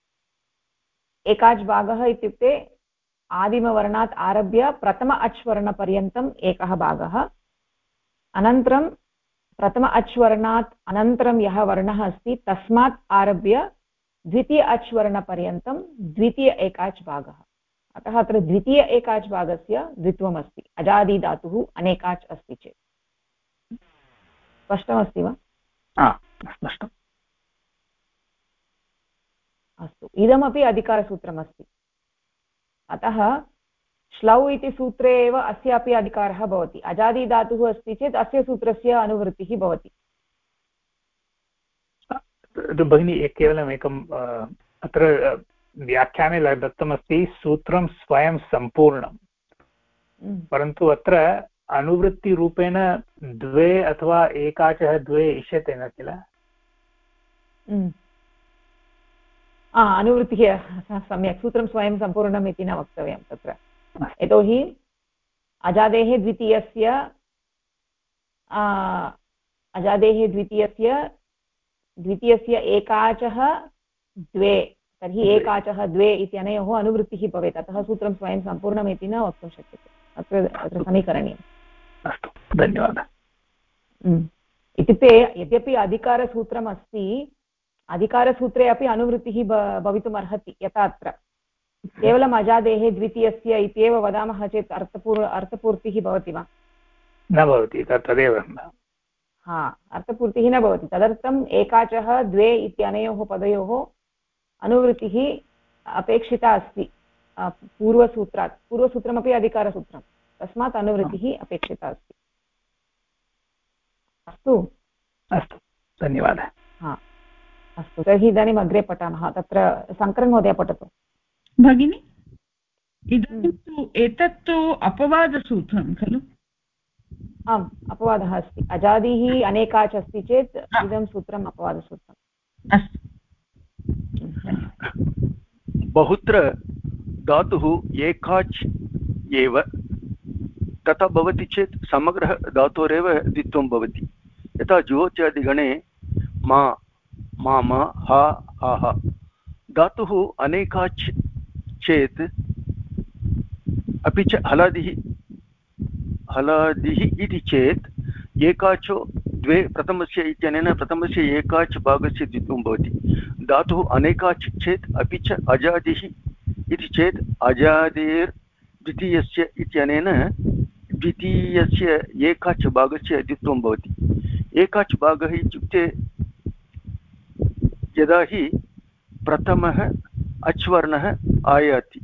एकाच् भागः इत्युक्ते आदिमवर्णात् आरभ्य प्रथम अच् वर्णपर्यन्तम् एकः भागः, अनन्तरं प्रथम अच् वर्णात् अनन्तरं यः वर्णः अस्ति तस्मात् आरभ्य द्वितीय अच् वर्णपर्यन्तं द्वितीय एकाच् भागः। अतः अत्र द्वितीय एकाच् भागस्य द्वित्वमस्ति अजादिधातुः अनेकाच् अस्ति चेत्। स्पष्टमस्ति वा? स्पष्टम्। अस्तु, इदमपि अधिकारसूत्रमस्ति। अतः श्लौ इति सूत्रे एव अस्यापि अधिकारः भवति। अजादिधातुः अस्ति चेत् अस्य सूत्रस्य अनुवृत्तिः भवति। भगिनी केवलम् एकम् अत्र व्याख्याने दत्तमस्ति सूत्रं स्वयं सम्पूर्णं, परन्तु अत्र अनुवृत्तिरूपेण द्वे अथवा एकाचः द्वे इष्यते न किल? अनुवृत्तिः सम्यक्, सूत्रं स्वयं सम्पूर्णम् इति न वक्तव्यं तत्र, यतोहि अजादेः द्वितीयस्य एकाचः द्वे, तर्हि एकाचः द्वे इत्यनयोः अनुवृत्तिः भवेत्, अतः सूत्रं स्वयं सम्पूर्णम् इति न वक्तुं शक्यते, अत्र समीकरणीयम्। अस्तु, धन्यवादः। इत्युक्ते यद्यपि अधिकारसूत्रम् अस्ति, अधिकारसूत्रे अपि अनुवृत्तिः भवितुम् अर्हति, यथा अत्र केवलम् अजादेः द्वितीयस्य इत्येव वदामः चेत् अर्थपूर्तिः भवति वा? न भवति, तदेव। अर्थपूर्तिः न भवति, तदर्थम् एकाचः द्वे इत्यनयोः पदयोः अनुवृत्तिः अपेक्षिता अस्ति पूर्वसूत्रात्। पूर्वसूत्रमपि अधिकारसूत्रं, तस्मात् अनुवृत्तिः अपेक्षिता अस्ति। अस्तु अस्तु, धन्यवादः। अस्तु, तर्हि इदानीम् अग्रे पठामः। तत्र शङ्करन् महोदय पठतु। भगिनि, इदानीं तु एतत्तु अपवादसूत्रं खलु? आम्, अपवादः अस्ति। अजादिः अनेकाच् अस्ति चेत् इदं सूत्रम् अपवादसूत्रम्। अस्तु। बहुत्र धातुः एकाच् एव, तथा भवति चेत् समग्रः धातोरेव द्वित्वं भवति। यथा जुहोत्यादिगणे मा माम हा हा, धातुः अनेकाच् चेत् अपि च हलादिः इति चेत् एकाचो द्वे प्रथमस्य इत्यनेन प्रथमस्य एकाच् भागस्य द्वित्वं भवति। धातुः अनेकाच् चेत् अपि च अजादिः इति चेत् अजादेर् द्वितीयस्य इत्यनेन द्वितीयस्य एकाच् भागस्य द्वित्वं भवति। एकाच् भागः इत्युक्ते यदा हि प्रथमः अच्वर्णः आयाति,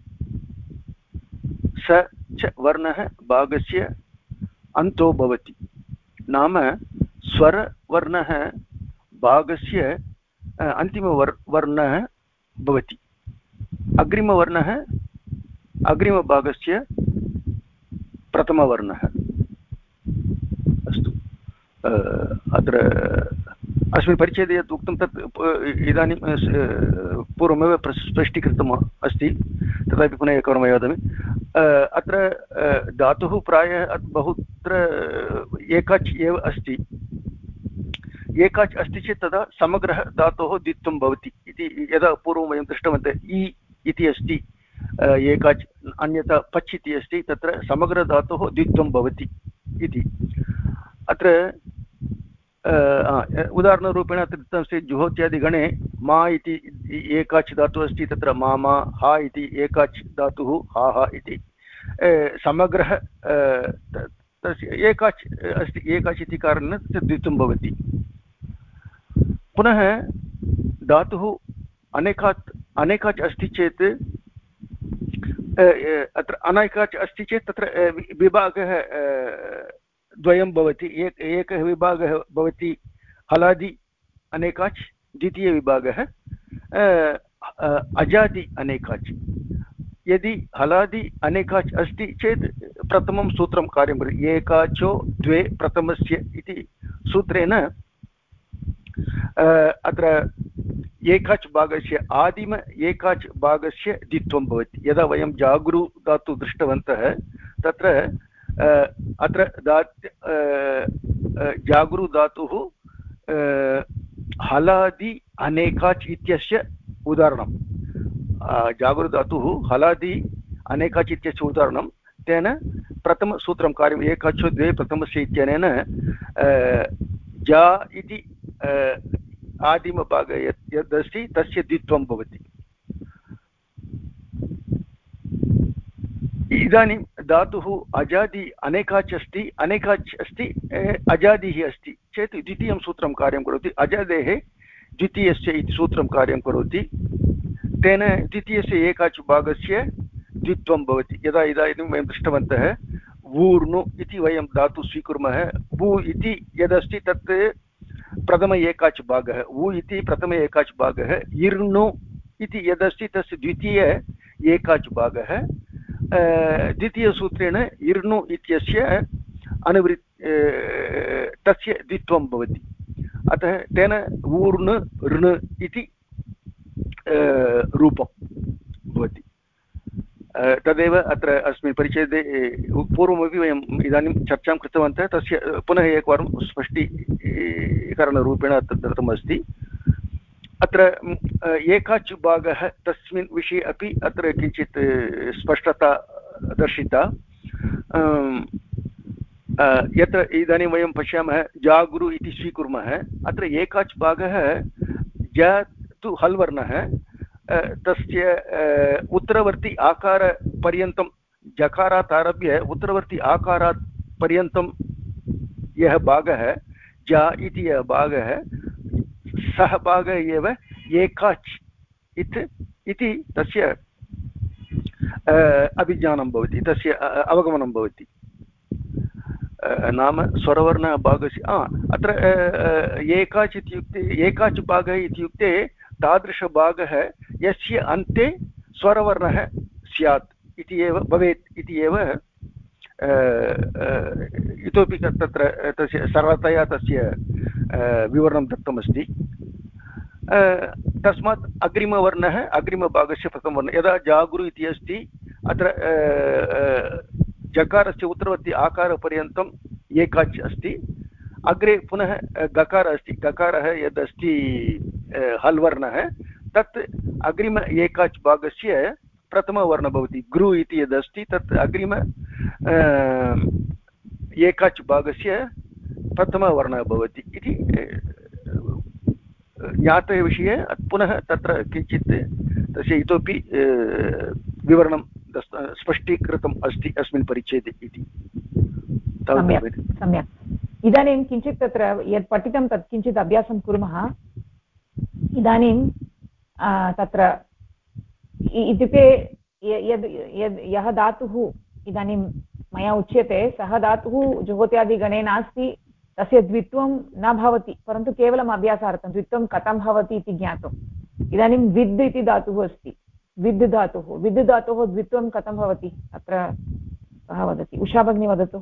स च वर्णः भागस्य अन्तो भवति। नाम स्वरवर्णः भागस्य अन्तिमवर्णः भवति, अग्रिमवर्णः अग्रिमभागस्य प्रथमवर्णः। अस्तु, अत्र अस्मिन् परिच्छेदे यत् उक्तं तत् इदानीं पूर्वमेव स्पष्टीकृतम् अस्ति, तथापि पुनः एकवारं वदामि। अत्र धातुः प्रायः बहुत्र एकाच् एव अस्ति। एकाच् अस्ति चेत् तदा समग्रः धातोः द्वित्वं भवति इति यदा पूर्वं वयं दृष्टवन्तः। इ इति अस्ति एकाच्, अन्यथा पच् इति अस्ति, तत्र समग्रधातोः द्वित्वं भवति इति। अत्र उदाहरणरूपेण अत्र दत्तमस्ति जुहोत्यादिगणे मा इति एकाच् धातुः अस्ति, तत्र मा हा इति एकाच् धातुः हा इति समग्रः तस्य एकाच् अस्ति, एकाच् इति कारणेन द्वित्वं भवति। पुनः धातुः अनेकाच् अस्ति चेत् अत्र अनेकाच् अस्ति चेत् तत्र विभागः द्वयं भवति। एकः विभागः भवति हलादि अनेकाच्, द्वितीयविभागः अजादि अनेकाच्। यदि हलादि अनेकाच् अस्ति चेत् प्रथमं सूत्रं कार्यं करोति, एकाचो द्वे प्रथमस्य इति सूत्रेण अत्र एकाच् भागस्य आदिम एकाच् भागस्य द्वित्वं भवति। यदा वयं जागृ धातु दृष्टवन्तः, तत्र अत्र जागृ धातुः हलादि अनेकाच् इत्यस्य उदाहरणं। जागृ धातुः हलादि अनेकाच् इत्यस्य उदाहरणं, तेन प्रथमसूत्रं कार्यम् एकाचो द्वे प्रथमस्य इत्यनेन जा इति आदिमभागः यदस्ति तस्य द्वित्वं भवति। इदानीं धातुः अजादि अनेकाच् अस्ति अजादिः अस्ति चेत् द्वितीयं सूत्रं कार्यं करोति। अजादेः द्वितीयस्य इति सूत्रं कार्यं करोति, तेन द्वितीयस्य एकाच् भागस्य द्वित्वं भवति। यदा इदानीं वयं दृष्टवन्तः वूर्णु इति वयं धातु स्वीकुर्मः। वू इति यदस्ति तत् प्रथम एकाच् भागः उ इति प्रथम एकाच् भागः इर्नु इति यदस्ति तस्य द्वितीय एकाच् भागः द्वितीयसूत्रेण इर्नु इत्यस्य तस्य द्वित्वं भवति अतः तेन ऊर्न् ऋण इति रूपं भवति तदेव अत्र अस्मिन् परिच्छेदे पूर्वमपि वयम् इदानीं चर्चां कृतवन्तः तस्य पुनः एकवारं स्पष्टीकरणरूपेण अत्र दत्तमस्ति अत्र एकाच् भागः तस्मिन् विषये अपि अत्र किञ्चित् स्पष्टता दर्शिता यत्र इदानीं वयं पश्यामः जागृ इति स्वीकुर्मः अत्र एकाच् भागः ज तु हल् वर्णः तस्य उत्तरवर्ति आकारपर्यन्तं जकारात् आरभ्य उत्तरवर्ति आकारात् पर्यन्तं यः भागः ज इति यः भागः सः भागः एव एकाच् इति तस्य अभिज्ञानं भवति तस्य अवगमनं भवति नाम स्वरवर्णभागस्य अत्र एकाच् इत्युक्ते एकाच् भागः इत्युक्ते तादृशभागः यस्य अन्ते स्वरवर्णः स्यात् इति एव भवेत् इति एव इतोपि तत्र तस्य सरलतया तस्य विवरणं दत्तमस्ति तस्मात् अग्रिमवर्णः अग्रिमभागस्य प्रथमवर्णः यदा जागृ इति अस्ति अत्र जकारस्य उत्तरवर्ति आकारपर्यन्तम् एकाच् अस्ति अग्रे पुनः गकारः अस्ति गकारः यदस्ति हल् वर्णः तत् अग्रिम एकाच् भागस्य प्रथमवर्णः भवति गृ इति यदस्ति तत् अग्रिम एकाच् भागस्य प्रथमवर्णः भवति इति ज्ञातविषये पुनः तत्र किञ्चित् तस्य इतोपि विवरणं स्पष्टीकृतम् अस्ति अस्मिन् परिच्छेदे इति सम्यक् इदानीं किञ्चित् तत्र यत् पठितं तत् किञ्चित् अभ्यासं कुर्मः इदानीं तत्र इत्युक्ते यः धातुः इदानीं मया उच्यते सः धातुः जुहोत्यादिगणे नास्ति तस्य द्वित्वं न भवति परन्तु केवलम् अभ्यासार्थं द्वित्वं कथं भवति इति ज्ञातुम् इदानीं विद् इति धातुः अस्ति विद् धातोः द्वित्वं कथं भवति अत्र कः वदति उषा भगिनी वदतु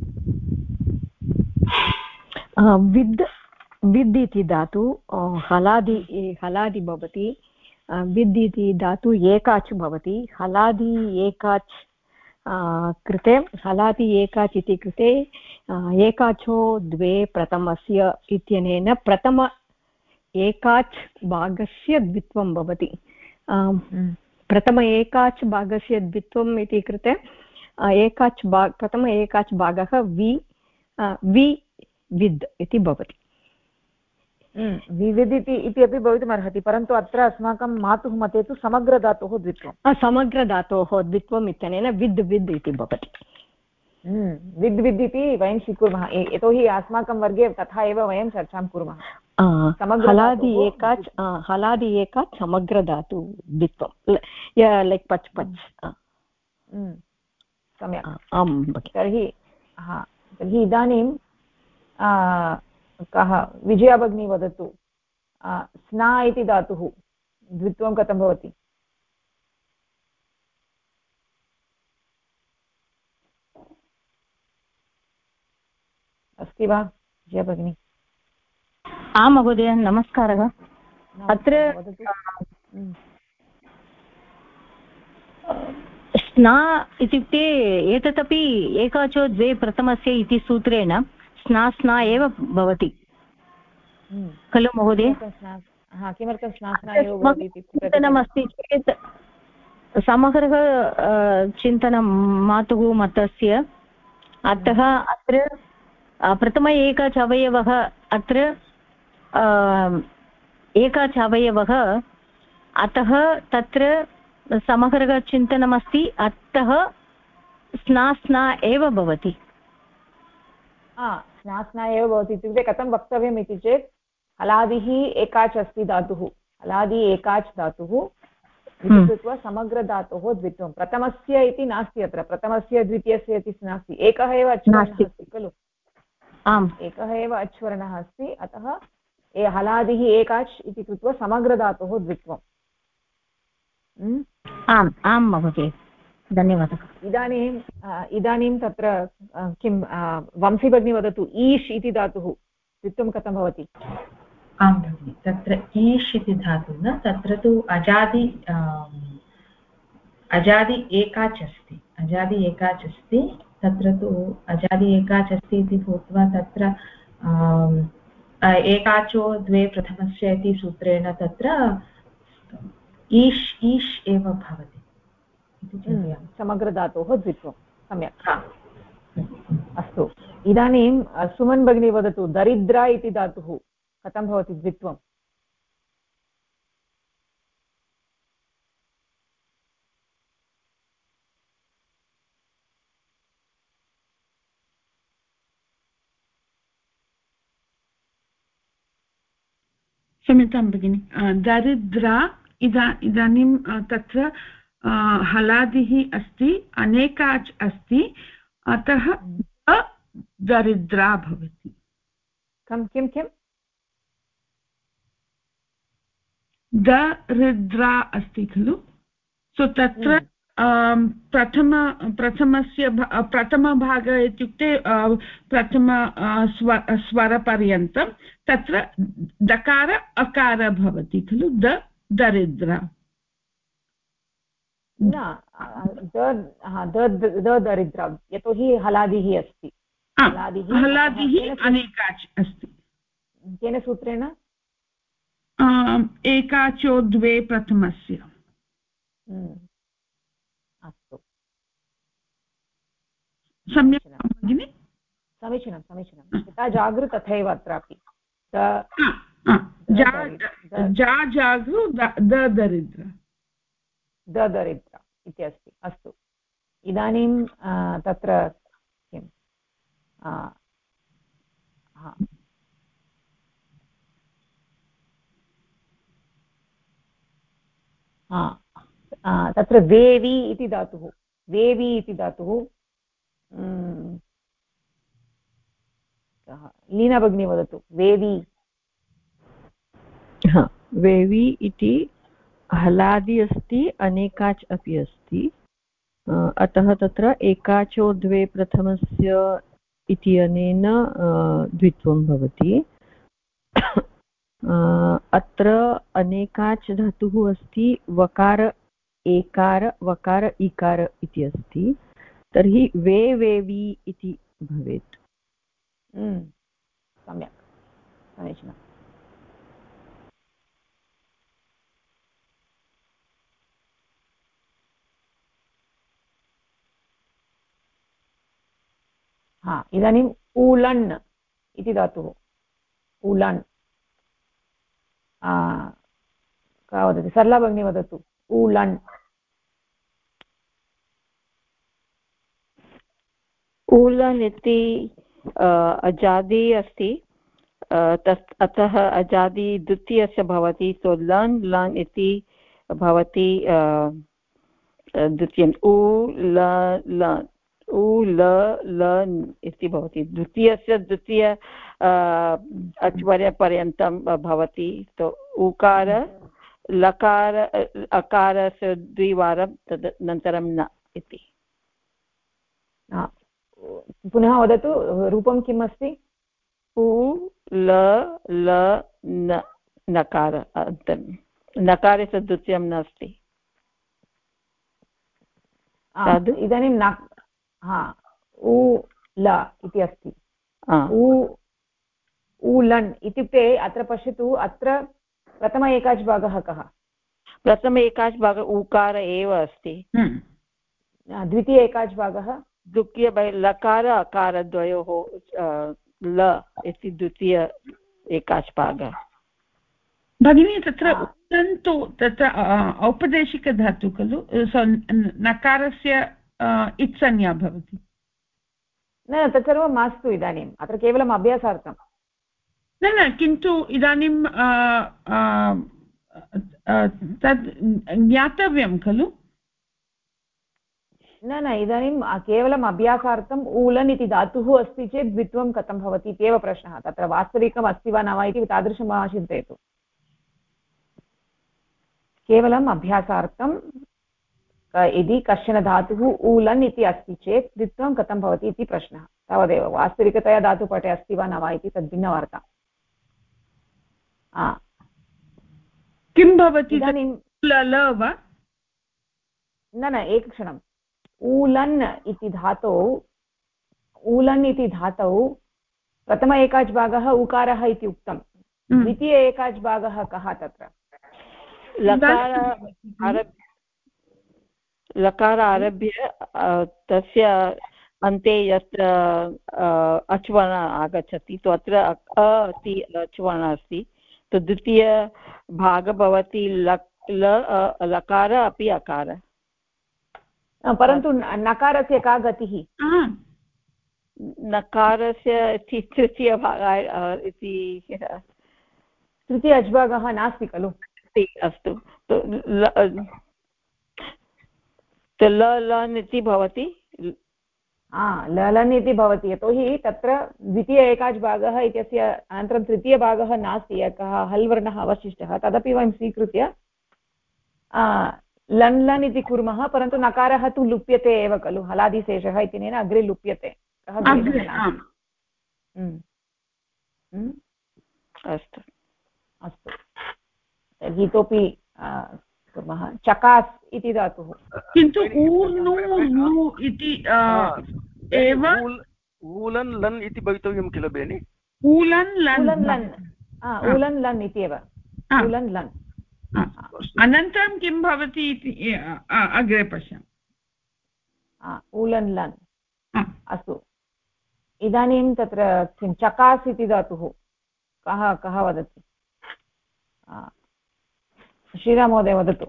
विद् इति धातु हलादि भवति विद् इति धातु एकाच् भवति हलादि एकाच् कृते हलादि एकाच् इति कृते एकाचो द्वे प्रथमस्य इत्यनेन प्रथम एकाच् भागस्य द्वित्वं भवति प्रथम एकाच् भागस्य द्वित्वम् इति कृते प्रथम एकाच् भागः विद् इति भवति विविद् इति अपि भवितुमर्हति परन्तु अत्र अस्माकं मातुः मते तु समग्रधातोः द्वित्वं समग्रधातोः द्वित्वम् इत्यनेन विद् इति भवति विद् इति वयं स्वीकुर्मः यतोहि अस्माकं वर्गे तथा एव वयं चर्चां कुर्मः हलादि एकाच् समग्रधातु द्वित्वं लैक् पच् सम्यक् आम् तर्हि इदानीं कः विजया भगिनी वदतु स्ना इति धातुः द्वित्वं कथं भवति अस्ति वा विजया भगिनी आं महोदय नमस्कारः अत्र स्ना इत्युक्ते एतदपि एकाचो द्वे प्रथमस्य इति सूत्रेण स्ना एव भवति खलु महोदय किमर्थं स्ना एव भवति चिन्तनमस्ति चेत् समग्रः चिन्तनं मातुः मतस्य अतः अत्र प्रथम एकाच् अवयवः अत्र एकाच् अवयवः अतः तत्र समग्रचिन्तनमस्ति अतः स्ना एव भवति स्ना एव भवति इत्युक्ते कथं वक्तव्यम् इति चेत् हलादिः एकाच् अस्ति धातुः हलादि एकाच् धातुः इति कृत्वा समग्रधातोः द्वित्वं प्रथमस्य इति नास्ति अत्र प्रथमस्य द्वितीयस्य इति नास्ति एकः एव अच्वर्णः अस्ति खलु आम् एकः एव अच्वर्णः अस्ति अतः हलादिः एकाच् इति कृत्वा समग्रधातोः द्वित्वम्। आम् आं महोदय, धन्यवादः। इदानीं तत्र किं वंशी भगिनी वदतु, ईश् इति धातुः द्वित्वं कथं भवति? आं भगिनि, तत्र ईश् इति धातुः तत्र तु अजादि एकाच् अस्ति, तत्र तु अजादि एकाच् अस्ति इति भूत्वा तत्र एकाचो द्वे प्रथमस्य इति सूत्रेण तत्र ईश् एव भवति इति चिन्तयामि। समग्रधातोः द्वित्वं, सम्यक्। अस्तु, इदानीं सुमन् भगिनी वदतु, दरिद्रा इति धातुः कथं भवति द्वित्वं? क्षम्यतां भगिनि, दरिद्रा इदानीं तत्र हलादिः अस्ति, अनेकाच् अस्ति, अतः दरिद्रा भवति। किं दरिद्रा अस्ति खलु, सो तत्र प्रथमभागः इत्युक्ते प्रथम स्वरपर्यन्तं तत्र दकार अकार भवति खलु, दरिद्रा। दरिद्रा यतोहि हलादिः अस्ति, हलादिः अनेकाच् अस्ति। केन सूत्रेण? एकाचो द्वे प्रथमस्य। अस्तु, सम्यक् भगिनि, समीचीनं। यथा जागृ तथैव अत्रापि जागृ दरिद्रा इति अस्ति। अस्तु, इदानीं तत्र किं तत्र वेवी इति धातुः, लीना भगिनी वदतु, वेवी इति हलादि अस्ति, अनेकाच् अपि अस्ति, अतः तत्र एकाचो द्वे प्रथमस्य इत्यनेन द्वित्वं भवति। अत्र अनेकाच् धातुः अस्ति, वकार एकार वकार इकार इति अस्ति, तर्हि वेवी इति भवेत्। सम्यक्, समीचीनम्। इदानीम् ऊलन् इति धातुः, ऊलन् का वदति? सरला भगिनी वदतु, ऊलन्। ऊलन् इति अजादि अस्ति, अतः अजादि द्वितीयस्य भवति, सो लन् इति भवति द्वितीयम्। ऊलन् इति भवति, द्वितीय अच्वर्यपर्यन्तं भवति। तो उकार लकार अकारस्य द्विवारं, तदनन्तरं न इति। पुनः वदतु, रूपं किम् अस्ति? नकार, नकारस्य द्वितीयं नास्ति। इदानीं उ ल इति अस्ति, ऊलन् इत्युक्ते अत्र पश्यतु, अत्र प्रथम एकाच् भागः कः? प्रथम एकाच् भागः ऊकार एव अस्ति। द्वितीय एकाच् भागः द्वितीय लकार अकार द्वयोः ल इति द्वितीय एकाच् भागः। भगिनी, तत्र तु तत्र औपदेशिकधातु खलु, नकारस्य इत्संज्ञा भवति। न, तत्सर्वं मास्तु इदानीम्, अत्र केवलम् अभ्यासार्थं। न, किन्तु इदानीं तद् ज्ञातव्यं खलु। न न इदानीं केवलम् अभ्यासार्थम् ऊलन् इति धातुः अस्ति चेत् द्वित्वं कथं भवति इत्येव प्रश्नः तत्र वास्तविकम् अस्ति वा न वा इति तादृशं मा चिन्तयतु केवलम् अभ्यासार्थं यदि कश्चन धातुः ऊलन् इति अस्ति चेत् द्वित्वं कथं भवति इति प्रश्नः तावदेव वास्तविकतया धातुपटे अस्ति वा न वा इति तद्भिन्नवार्ता किं भवति इदानीं ल वा न एकक्षणम् ऊलन् इति धातौ प्रथम एकाच् भागः उकारः इति उक्तं द्वितीय एकाच् भागः कः तत्र लकार आरभ्य तस्य अन्ते यत्र अच्वर्ण आगच्छति तो अत्र इति अच्वर्ण अस्ति तो द्वितीयभागः भवति लकार अपि अकार परन्तु नकारस्य का गतिः नकारस्य तृतीय अज्भागः नास्ति खलु अस्तु तो लन् इति भवति लन् इति भवति यतोहि तत्र द्वितीय एकाच् भागः इत्यस्य अनन्तरं तृतीयभागः नास्ति एकः हल् वर्णः अवशिष्टः तदपि वयं स्वीकृत्य लन् लन् इति कुर्मः परन्तु नकारः तु लुप्यते एव खलु हलादिशेषः इत्यनेन अग्रे लुप्यते अस्तु अस्तु तर्हि इतोपि कुर्मः चकास् इति धातुः किन्तु ऊर्नु इति एव ऊलन् लन् इति भवितव्यं किल बेनि ऊलन् लन् इत्येव ऊलन् लन् अनन्तरं किं भवति इति अग्रे पश्यामः ऊलन् लन् अस्तु इदानीं तत्र किं चकास् इति धातुः कः वदति श्रीराममहोदय वदतु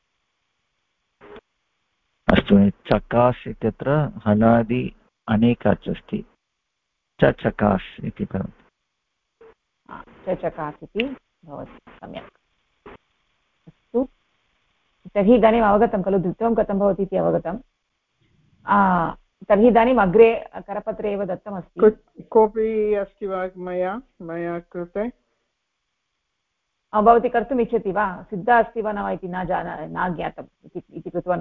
अस्तु चकास् इत्यत्र हलादि अनेकाच् अस्ति चकास् इति भवति चकास् इति भवति सम्यक् अस्तु तर्हि इदानीम् अवगतं खलु द्वित्वं कथं भवति इति अवगतं तर्हि इदानीम् अग्रे करपत्रे एव दत्तमस्ति कोऽपि अस्ति वा मया कृते भवती कर्तुम् इच्छति वा सिद्धा अस्ति वा न वा इति न ज्ञातम् इति कृत्वा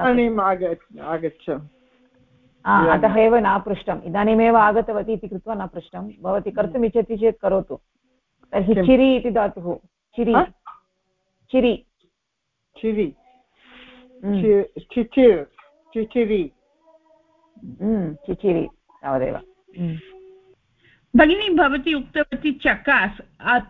अतः एव न पृष्टम् इदानीमेव आगतवती इति कृत्वा न पृष्टं भवती कर्तुम् इच्छति चेत् करोतु तर्हि चिरि इति धातुः चिरि चिरि चिरि चिचिरि तावदेव भगिनी भवती उक्तवती चकास्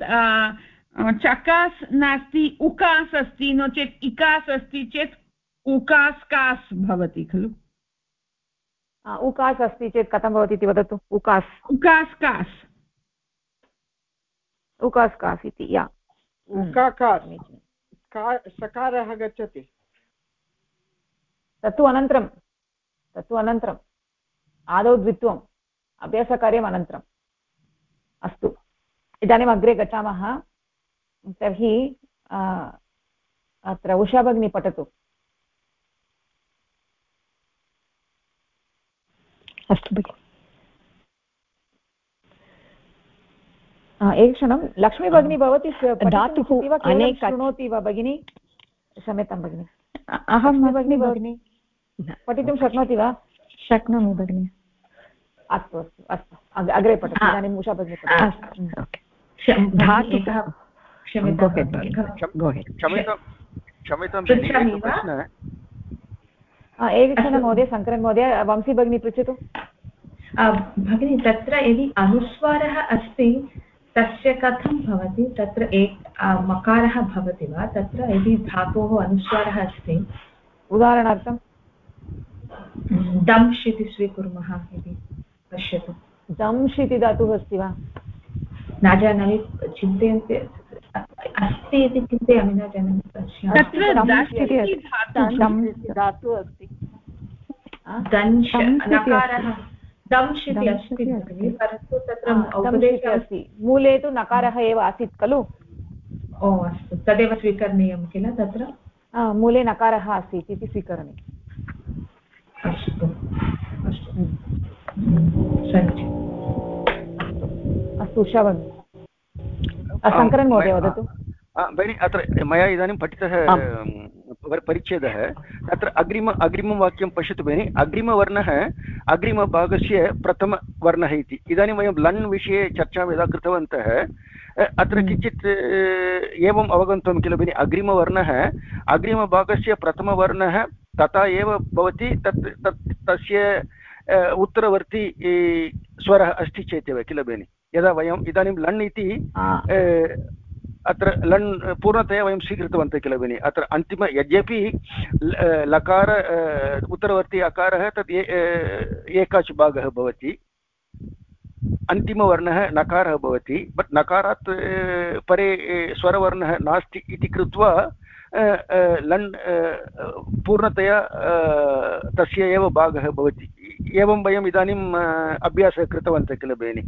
चकास् नास्ति उकास् अस्ति नो चेत् इकास् अस्ति चेत् उकास् कास् भवति खलु उकास् अस्ति चेत् कथं भवति इति वदतु उकास् कास् इति या सकारः गच्छति तत्तु अनन्तरम् आदौ द्वित्वम् अभ्यासकार्यम् अनन्तरम् अस्तु इदानीम् अग्रे गच्छामः तर्हि अत्र उषा भगिनी पठतु अस्तु भगिनि एकक्षणं लक्ष्मी भगिनी भवती धातुः शृणोति वा भगिनी क्षम्यतां भगिनि अहं भगिनि पठितुं शक्नोति वा शक्नोमि भगिनि अस्तु अस्तु अस्तु अग्रे पठतु इदानीम् उषा भगिनी धातुः एकक्षणं महोदय शङ्करन् महोदय वंशी भगिनी पृच्छतु भगिनी तत्र यदि अनुस्वारः अस्ति तस्य कथं भवति तत्र मकारः भवति वा तत्र यदि धातोः अनुस्वारः अस्ति उदाहरणार्थं दंश् इति स्वीकुर्मः इति पश्यतु दंश् इति धातुः अस्ति वा न जानामि चिन्तयन्ति अस्ति इति चिन्तयामि न जानामि धातुः अस्ति दंश् नकारः दंश् इति अस्ति परन्तु तत्र अस्ति मूले तु नकारः एव आसीत् खलु ओ अस्तु तदेव स्वीकरणीयं किल तत्र मूले नकारः आसीत् इति स्वीकरणीयम् अस्तु समीचीनम् अस्तु उषा भगिनी शङ्करन् महोदय वदतु भगिनि अत्र मया इदानीं पठितः परिच्छेदः तत्र अग्रिमं वाक्यं पश्यतु भगिनि अग्रिमवर्णः अग्रिमभागस्य प्रथमवर्णः इति इदानीं वयं लन् विषये चर्चां यदा कृतवन्तः अत्र किञ्चित् एवम् अवगन्तव्यं किल भगिनि अग्रिमवर्णः अग्रिमभागस्य प्रथमवर्णः तथा एव भवति तस्य उत्तरवर्ती स्वरः अस्ति चेदेव किल भगिनि यदा वयम् इदानीं लन् इति अत्र लन् पूर्णतया वयं स्वीकृतवन्तः किल भगिनि अत्र अन्तिम यद्यपि लकार उत्तरवर्ती अकारः तत् एकाच् भागः भवति अन्तिमवर्णः नकारः भवति बट् नकारात् परे स्वरवर्णः नास्ति इति कृत्वा लन् पूर्णतया तस्य एव भागः भवति एवं वयम् इदानीम् अभ्यासः कृतवन्तः किल भगिनि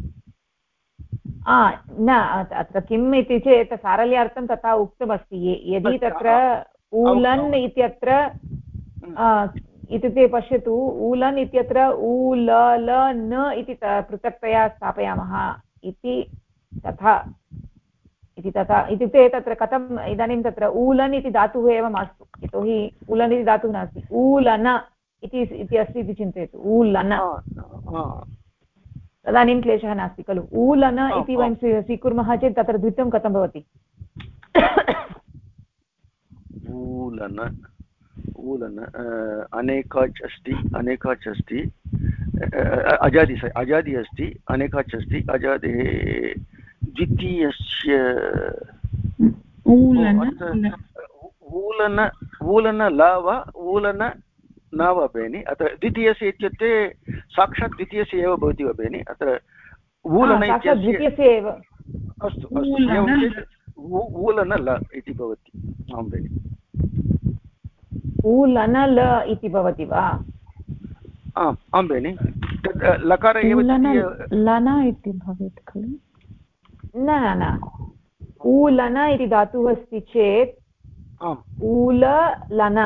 न अत्र किम् इति चेत् सारल्यार्थं तथा उक्तमस्ति यदि तत्र ऊलन् इत्यत्र इत्युक्ते पश्यतु ऊलन् इत्यत्र ऊ ल ल न इति पृथक्तया स्थापयामः इति तथा इत्युक्ते तत्र कथम् इदानीं तत्र ऊलन् इति धातुः एव मास्तु यतोहि ऊलन् इति धातुः नास्ति ऊलन इति अस्ति इति चिन्तयतु ऊलन तदानीं क्लेशः नास्ति खलु ऊलन इति वयं स्वीकुर्मः चेत् तत्र द्वित्वं कथं भवति ऊलन अनेकाच् अस्ति अजादि अस्ति अनेकाच् अस्ति अजादेः द्वितीयस्य ऊलन ला वा ऊलन न वा भगिनि अत्र द्वितीयस्य इत्युक्ते साक्षात् द्वितीयस्य एव भवति वा भगिनि अत्र ऊलन द्वितीयस्य एव अस्तु एवं चेत् ऊलन ल इति भवति आं भगिनि ऊलन ल इति भवति वा आम् आं भगिनि तत् लकार एव लना इति भवेत् खलु न ऊलन इति धातुः अस्ति चेत् ऊललन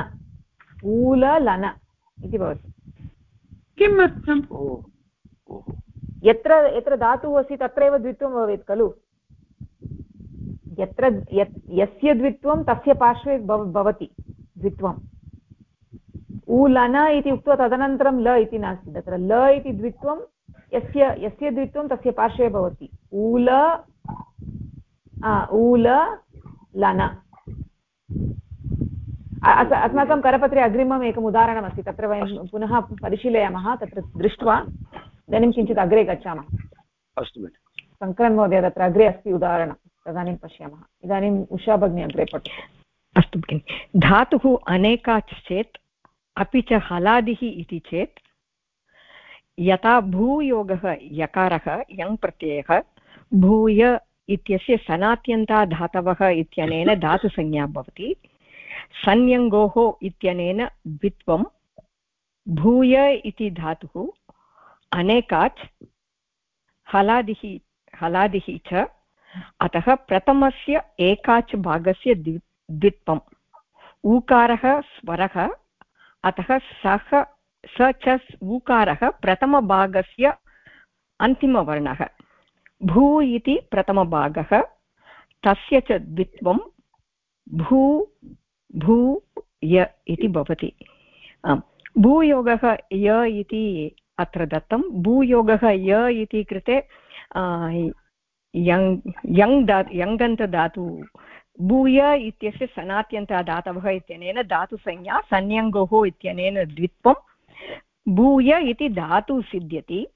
इति भवति किमर्थं यत्र धातुः अस्ति तत्रैव द्वित्वं भवेत् खलु यस्य द्वित्वं तस्य पार्श्वे भवति द्वित्वम् ऊलन इति उक्त्वा तदनन्तरं ल इति नास्ति तत्र ल इति द्वित्वं यस्य द्वित्वं तस्य पार्श्वे भवति लन अस्माकं करपत्रे अग्रिमम् एकम् उदाहरणमस्ति तत्र वयं पुनः परिशीलयामः तत्र दृष्ट्वा इदानीं किञ्चित् अग्रे गच्छामः अस्तु शङ्करन् महोदय तत्र अग्रे अस्ति उदाहरणं तदानीं पश्यामः इदानीम् उषा भगिनी अग्रे पठतु अस्तु भगिनि धातुः अनेकाच् चेत् अपि च हलादिः इति चेत् यथा भूयोगः यकारः यङ् प्रत्ययः भूय इत्यस्य सनात्यन्ता धातवः इत्यनेन धातुसंज्ञा भवति संयङ्गोः इत्यनेन द्वित्वं भूय इति धातुः अनेकाच् हलादिः च अतः प्रथमस्य एकाच् भागस्य द्वित्वम् ऊकारः स्वरः अतः स च ऊकारः प्रथमभागस्य अन्तिमवर्णः भू इति प्रथमभागः तस्य च द्वित्वं भू य इति भवति भूयोगः य इति अत्र दत्तं भूयोगः य इति कृते यङन्तधातु भूय इत्यस्य सनात्यन्तधातवः इत्यनेन धातुसंज्ञा संयङ्गोः इत्यनेन द्वित्वं भूय इति धातु सिद्ध्यति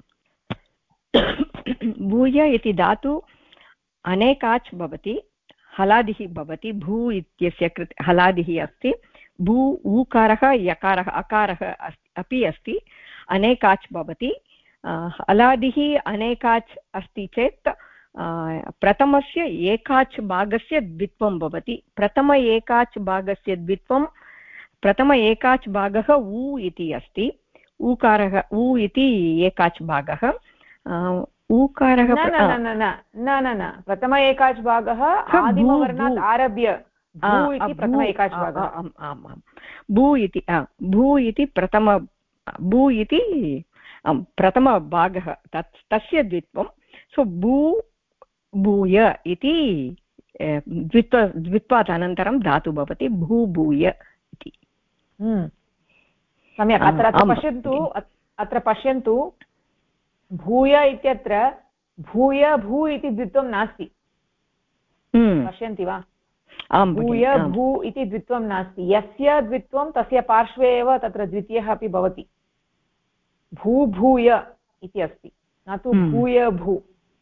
भूय इति धातु अनेकाच् भवति हलादिः भवति भू इत्यस्य कृते हलादिः अस्ति भू ऊकारः यकारः अकारः अपि अस्ति अनेकाच् भवति हलादिः अनेकाच् अस्ति चेत् प्रथमस्य एकाच् भागस्य द्वित्वं भवति प्रथम एकाच् भागस्य द्वित्वं प्रथम एकाच् भागः ऊ इति अस्ति ऊकारः ऊ इति एकाच् भागः ऊकारः न प्रथम एकाच् भागः आदिमवर्णात् आरभ्य भू इति प्रथम एकाच् भागः भू इति प्रथम भू इति प्रथमभागः तस्य द्वित्वं सो भूय इति द्वित्वात् अनन्तरं धातु भवति भूभूय इति। सम्यक्। अत्र पश्यन्तु भूय इत्यत्र भूय भू इति द्वित्वं नास्ति। पश्यन्ति वा? भूय भू इति द्वित्वं नास्ति। यस्य द्वित्वं तस्य पार्श्वे एव तत्र द्वितीयः अपि भवति। भूभूय इति अस्ति, न तु भूय भू।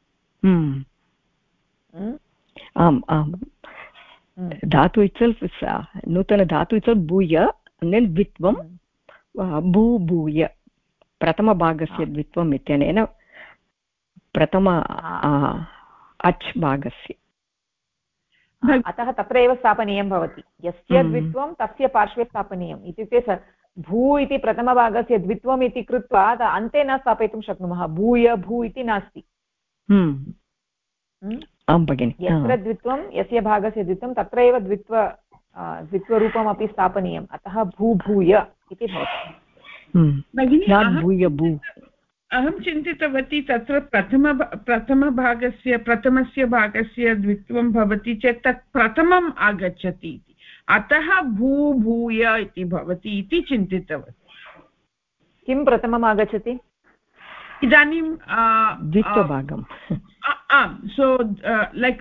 आम् आम्, धातु इट्सेल्फ्, नूतन धातु इट्सेल्फ् भूय, द्वित्वं भूभूय, प्रथमभागस्य द्वित्वम् इत्यनेन प्रथम अच् भागस्य। अतः तत्र एव स्थापनीयं भवति। यस्य द्वित्वं तस्य पार्श्वे स्थापनीयम् इत्युक्ते भू इति प्रथमभागस्य द्वित्वम् इति कृत्वा अन्ते न स्थापयितुं शक्नुमः। भूय भू इति नास्ति। आं भगिनि, यत्र द्वित्वं यस्य भागस्य द्वित्वं तत्र एव द्वित्वरूपमपि स्थापनीयम्। अतः भूभूय इति भवति। अहं चिन्तितवती तत्र प्रथमस्य भागस्य द्वित्वं भवति चेत् तत् प्रथमम् आगच्छति इति, अतः भूभूय इति भवति इति चिन्तितवती। किं प्रथमम् आगच्छति? इदानीं द्वित्वभागं। आम्, सो लैक्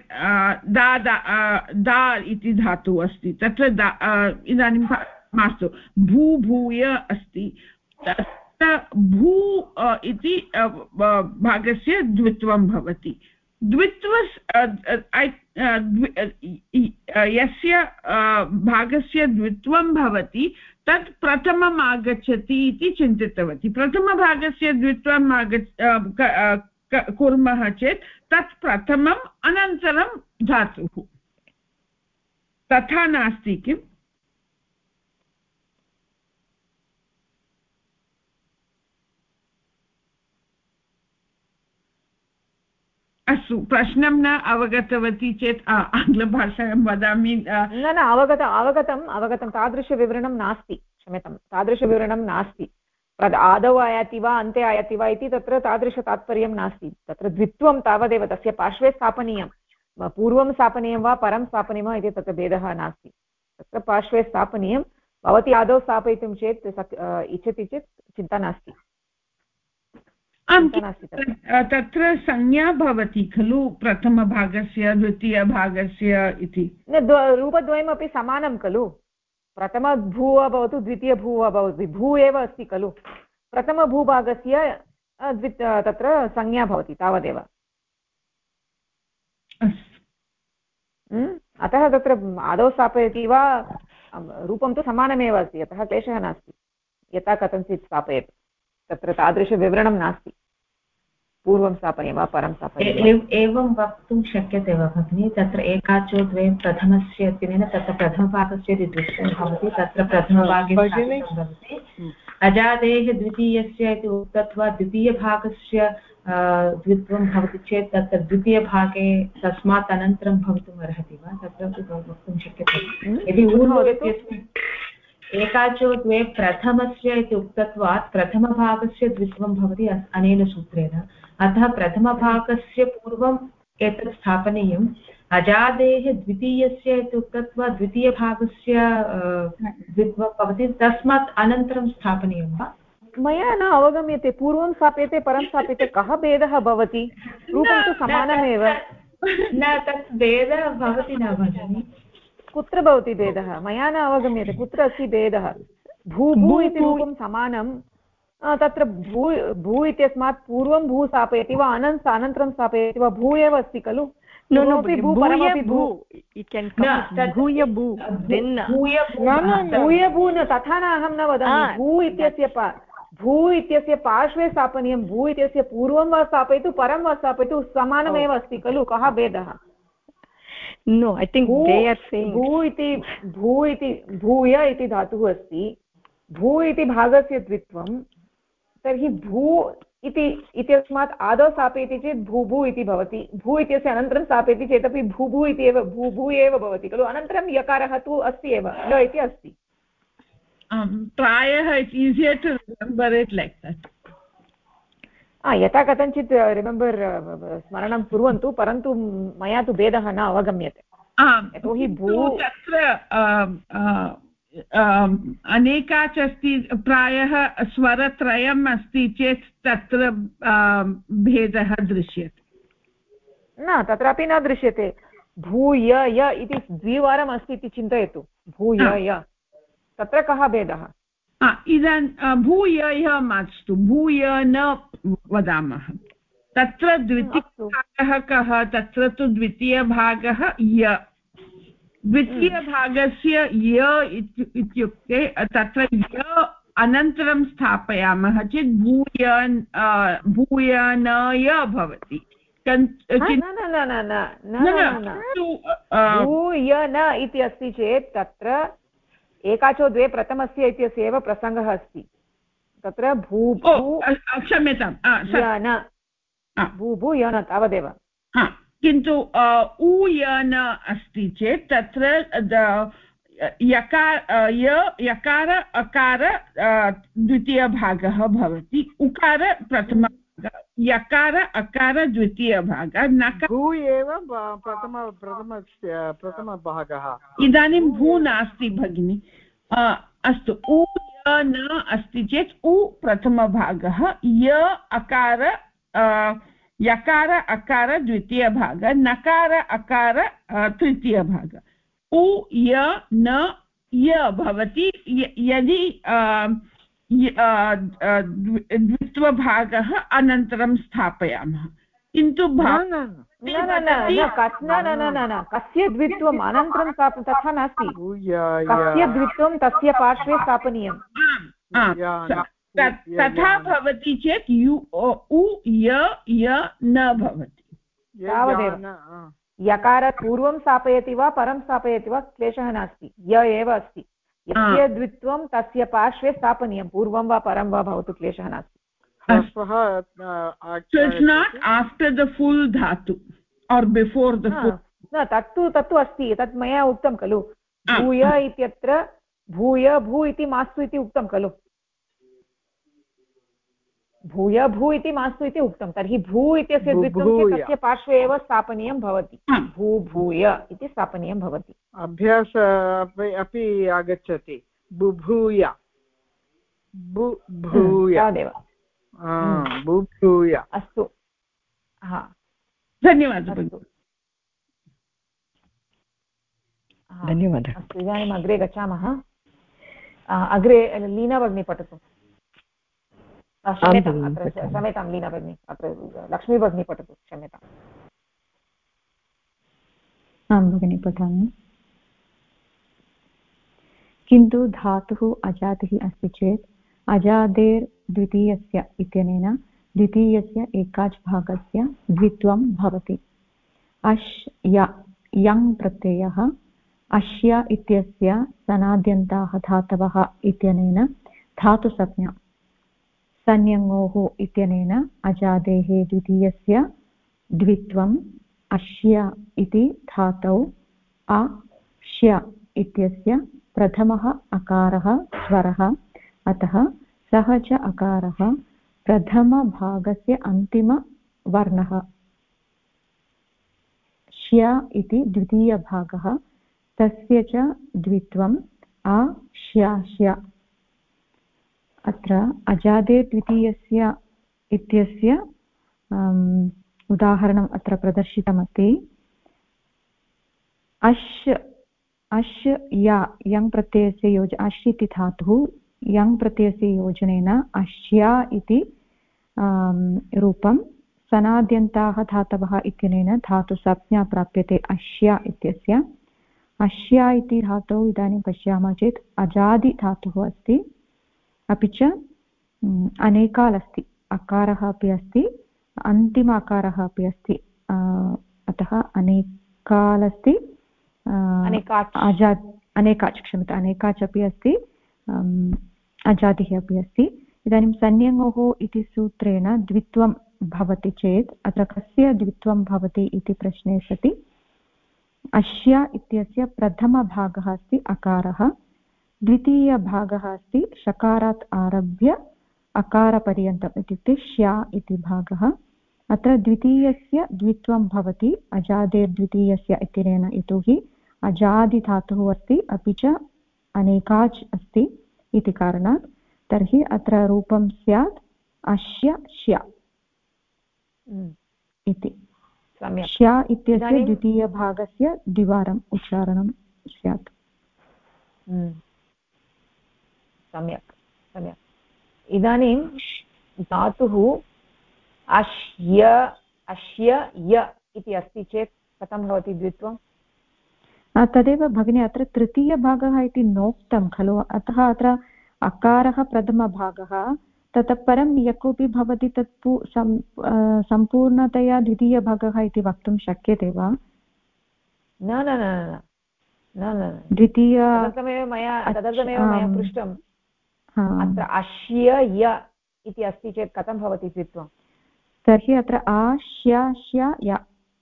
दा इति धातुः अस्ति तत्र इदानीं मास्तु, भूभूय अस्ति, भू इति भागस्य द्वित्वं भवति। यस्य भागस्य द्वित्वं भवति तत् प्रथमम् आगच्छति इति चिन्तितवती। प्रथमभागस्य द्वित्वं कुर्मः चेत् तत् प्रथमम् अनन्तरं धातुः, तथा नास्ति किम्? अस्तु, प्रश्नं न अवगतवती चेत् आङ्ग्लभाषायां वदामि। न अवगतं। तादृशविवरणं नास्ति, क्षम्यतां, तादृशविवरणं नास्ति। आदौ आयाति वा अन्ते आयाति वा इति तत्र तादृशतात्पर्यं नास्ति। तत्र द्वित्वं तावदेव तस्य पार्श्वे स्थापनीयं, पूर्वं स्थापनीयं वा परं स्थापनीयं वा इति तत्र भेदः नास्ति। तत्र पार्श्वे स्थापनीयं। भवती आदौ स्थापयितुं चेत् इच्छति चेत् चिन्ता नास्ति। तत्र संज्ञा भवति खलु प्रथमभागस्य द्वितीयभागस्य इति। रूपद्वयमपि समानं खलु। प्रथमभू वा भवतु द्वितीयभू वा भवतु, भू एव अस्ति खलु। प्रथमभूभागस्य तत्र संज्ञा भवति, तावदेव। अतः तत्र आदौ स्थापयति वा, रूपं तु समानमेव अस्ति, अतः क्लेशः नास्ति। यथा कथञ्चित् स्थापयतु, तत्र तादृशविवरणं नास्ति। पूर्वं स्थापनीयं वा परं स्थापनीयं। एवं वक्तुं शक्यते वा भगिनि? तत्र एकाचो द्वे प्रथमस्य इत्यनेन तत्र प्रथमभागस्य यदि दृष्टं भवति तत्र प्रथमभागे भवति, अजादेः द्वितीयस्य इति उक्त्वा द्वितीयभागस्य द्वित्वं भवति चेत् तत्र द्वितीयभागे तस्मात् अनन्तरं भवितुम् अर्हति वा? तत्रापि वक्तुं शक्यते। यदि ऊर्ध्व इत्यस्मिन् एकाचो द्वे प्रथमस्य इति उक्तत्वात् प्रथमभागस्य द्वित्वं भवति अनेन सूत्रेण। अतः प्रथमभागस्य पूर्वम् एतत् स्थापनीयम्। अजादेः द्वितीयस्य इति उक्तत्वात् द्वितीयभागस्य द्वित्वं भवति, तस्मात् अनन्तरं स्थापनीयं वा? मया न अवगम्यते। पूर्वं स्थाप्यते परं स्थाप्यते, कः भेदः भवति? रूपं तु समानमेव। न, तत् भेदः भवति न भगिनि। कुत्र भवति भेदः? मया न अवगम्यते। कुत्र अस्ति भेदः? भू इति रूपं समानं। तत्र भू इत्यस्मात् पूर्वं भू स्थापयति वा अनन्तरं स्थापयति वा? भू एव अस्ति खलु। भूयभू न, तथा न अहं न वदामि। भू इत्यस्य पार्श्वे स्थापनीयं। भू इत्यस्य पूर्वं वा स्थापयतु परं वा स्थापयतु, समानमेव अस्ति खलु। कः भेदः? No, I think they are saying भू इति भूय इति धातुः अस्ति। भू इति भागस्य द्वित्वं, तर्हि भू इत्यस्मात् आदौ स्थापयति चेत् भूभू इति भवति। भू इत्यस्य अनन्तरं स्थापयति चेदपि भूभू इति एव भूभू एव भवति खलु। अनन्तरं यकारः तु अस्ति एव, ल इति अस्ति। प्रायः it's easier to remember it like that. यथा कथञ्चित् रिमेम्बर् स्मरणं कुर्वन्तु, परन्तु मया तु भेदः न अवगम्यते। यतोहि तत्र अनेकाच् अस्ति, प्रायः स्वरत्रयम् अस्ति चेत् तत्र भेदः दृश्यते। न, तत्रापि न दृश्यते। भूय य इति द्विवारम् अस्ति इति चिन्तयतु। भूय य, तत्र कः भेदः? इदानीं भूय य मास्तु, भूय न वदामः। तत्र द्वितीयभागः कः? तत्र तु द्वितीयभागः य। द्वितीयभागस्य य इत्युक्ते तत्र य अनन्तरं स्थापयामः चेत् भूय न य भवति। भूय न इति अस्ति चेत् तत्र एकाचो द्वे प्रथमस्य इत्यस्य एव प्रसङ्गः अस्ति। तत्र क्षम्यतां भू य न तावदेव। किन्तु ऊयन अस्ति चेत् तत्र यकार अकार द्वितीयभागः भवति, उकार प्रथमभागः, यकार अकार द्वितीयभागः, नकार भू एव प्रथमभागः। इदानीं भू नास्ति भगिनि। अस्तु, उ य न अस्ति चेत् उ प्रथमभागः, य अकार यकार अकार द्वितीयभागः, नकार अकार तृतीयभागः। उ य न य भवति यदि द्वित्वभागः अनन्तरं स्थापयामः। किन्तु कस्य द्वित्वम् अनन्तरं तथा नास्ति। कस्य द्वित्वं तस्य पार्श्वे स्थापनीयम्। तथा भवति चेत् उ य न भवति। तावदेव। यकार पूर्वं स्थापयति वा परं स्थापयति वा क्लेशः नास्ति, य एव अस्ति। यस्य द्वित्वं तस्य पार्श्वे स्थापनीयं, पूर्वं वा परं वा भवतु, क्लेशः नास्ति। So it's not after the full dhatu or before the full. न, तत्तु अस्ति, तत् मया उक्तं खलु। भूय इत्यत्र भूय भू इति मास्तु इति उक्तं खलु। भूय भू इति मास्तु इति उक्तं। तर्हि भू इत्यस्य द्वित्वं तस्य पार्श्वे एव स्थापनीयं भवति। भू भूय इति स्थापनीयं भवति। अभ्यास अपि आगच्छति। बुभूय तावदेव। बुभूय। अस्तु, धन्यवादः। धन्यवादः। अस्तु, इदानीम् अग्रे गच्छामः। अग्रे लीना भगिनी पठतु। क्षम्यतां लीना भगिनी, अत्र लक्ष्मी भगिनी पठतु। क्षम्यताम्। आं भगिनी पठामि। किन्तु धातुः अजातिः अस्ति चेत् अजादेर्द्वितीयस्य इत्यनेन द्वितीयस्य एकाच् भागस्य द्वित्वं भवति। अश् यङ् प्रत्ययः अश्य इत्यस्य सनाद्यन्ताः धातवः इत्यनेन धातुसंज्ञा संयङोः इत्यनेन अजादेः द्वितीयस्य द्वित्वम् अश्य इति धातौ अश्य इत्यस्य प्रथमः अकारः स्वरः, अतः सः च अकारः प्रथमभागस्य अन्तिमवर्णः। श्य इति द्वितीयभागः, तस्य च द्वित्वम् अश्याश्य। अत्र अजादे द्वितीयस्य इत्यस्य उदाहरणम् अत्र प्रदर्शितमस्ति। अश् यङ् प्रत्ययस्य अश् इति धातुः यङ् प्रत्ययस्य योजनेन अश्या इति रूपं सनाद्यन्ताः धातवः इत्यनेन धातुसंज्ञा प्राप्यते अश्या इत्यस्य। अश्या इति धातौ इदानीं पश्यामः चेत् अजादिधातुः अस्ति, अपि च अनेकाल् अस्ति, अकारः अपि अस्ति, अन्तिम अकारः अपि अस्ति, अतः अनेकाल् अस्ति, अनेकाच् क्षम्यताम्, अनेकाच् अपि अस्ति, अजादिः अपि अस्ति। इदानीं संयङोः इति सूत्रेण द्वित्वं भवति चेत् अत्र कस्य द्वित्वं भवति इति प्रश्ने सति अश्य इत्यस्य प्रथमभागः अस्ति अकारः, द्वितीयभागः अस्ति शकारात् आरभ्य अकारपर्यन्तम् इत्युक्ते श्या इति भागः अत्र द्वितीयस्य द्वित्वं भवति अजादेर्द्वितीयस्य इत्यनेन यतोहि अजादिधातुः अस्ति अपि च अनेकाच् अस्ति इति कारणात् तर्हि अत्र रूपं स्यात् अश्य श्या इति श्या इत्यस्य द्वितीयभागस्य द्विवारम् उच्चारणं स्यात् सम्यक् सम्यक् इदानीं धातुः अश्य अश्य य इति अस्ति चेत् कथं भवति द्वित्वं तदेव भगिनी अत्र तृतीयभागः इति नोक्तं खलु अतः अत्र अकारः प्रथमभागः ततः परं यः कोऽपि भवति तत् सम्पूर्णतया द्वितीयभागः इति वक्तुं शक्यते वा न न न न न द्वितीय तदर्थमेव मया पृष्टम् अत्र अश्य य इति अस्ति चेत् कथं भवति द्वित्वं तर्हि अत्र आश्य य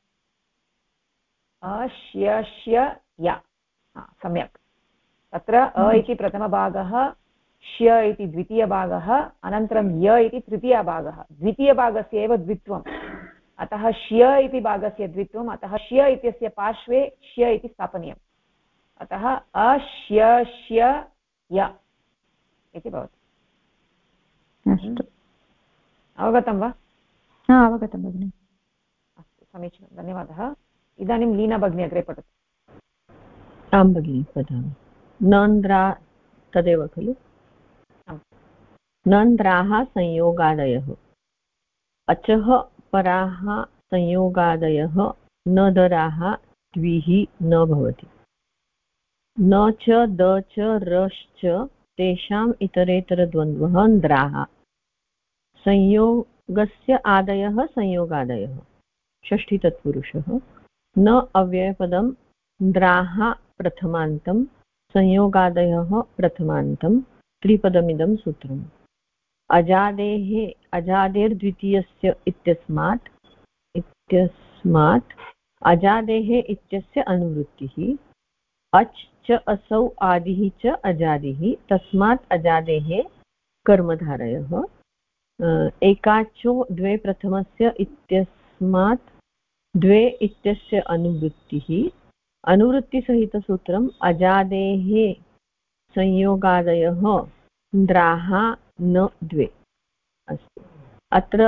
अश्य य सम्यक् तत्र अ इति प्रथमभागः श्य इति द्वितीयभागः अनन्तरं य इति तृतीयभागः द्वितीयभागस्य एव द्वित्वम् अतः श्य इति भागस्य द्वित्वम् अतः श्य इत्यस्य पार्श्वे श्य इति स्थापनीयम् अतः अश्य य इति भवति अस्तु अवगतं वा अवगतं भगिनि अस्तु समीचीनं धन्यवादः इदानीं लीना भगिनी अग्रे पठतु आं भगिनि पठामि नन्द्रा तदेव खलु नन्द्राः संयोगादयः अचः पराः संयोगादयः नदराः द्विः न भवति न च द च रश्च तेषाम् इतरेतरद्वन्द्वः द्राः संयोगस्य आदयः संयोगादयः षष्ठी तत्पुरुषः न अव्ययपदं द्राः प्रथमान्तं संयोगादयः प्रथमान्तं त्रिपदमिदं सूत्रम् अजादेर्द्वितीयस्य इत्यस्मात् अजादेः इत्यस्य अनुवृत्तिः अच् च असौ आदिः च अजादिः तस्मात् अजादेः कर्मधारयः एकाचो द्वे प्रथमस्य इत्यस्मात् द्वे इत्यस्य अनुवृत्तिः अनुवृत्तिसहितसूत्रम् अजादेः संयोगादयः द्राः न द्वे अस्ति अत्र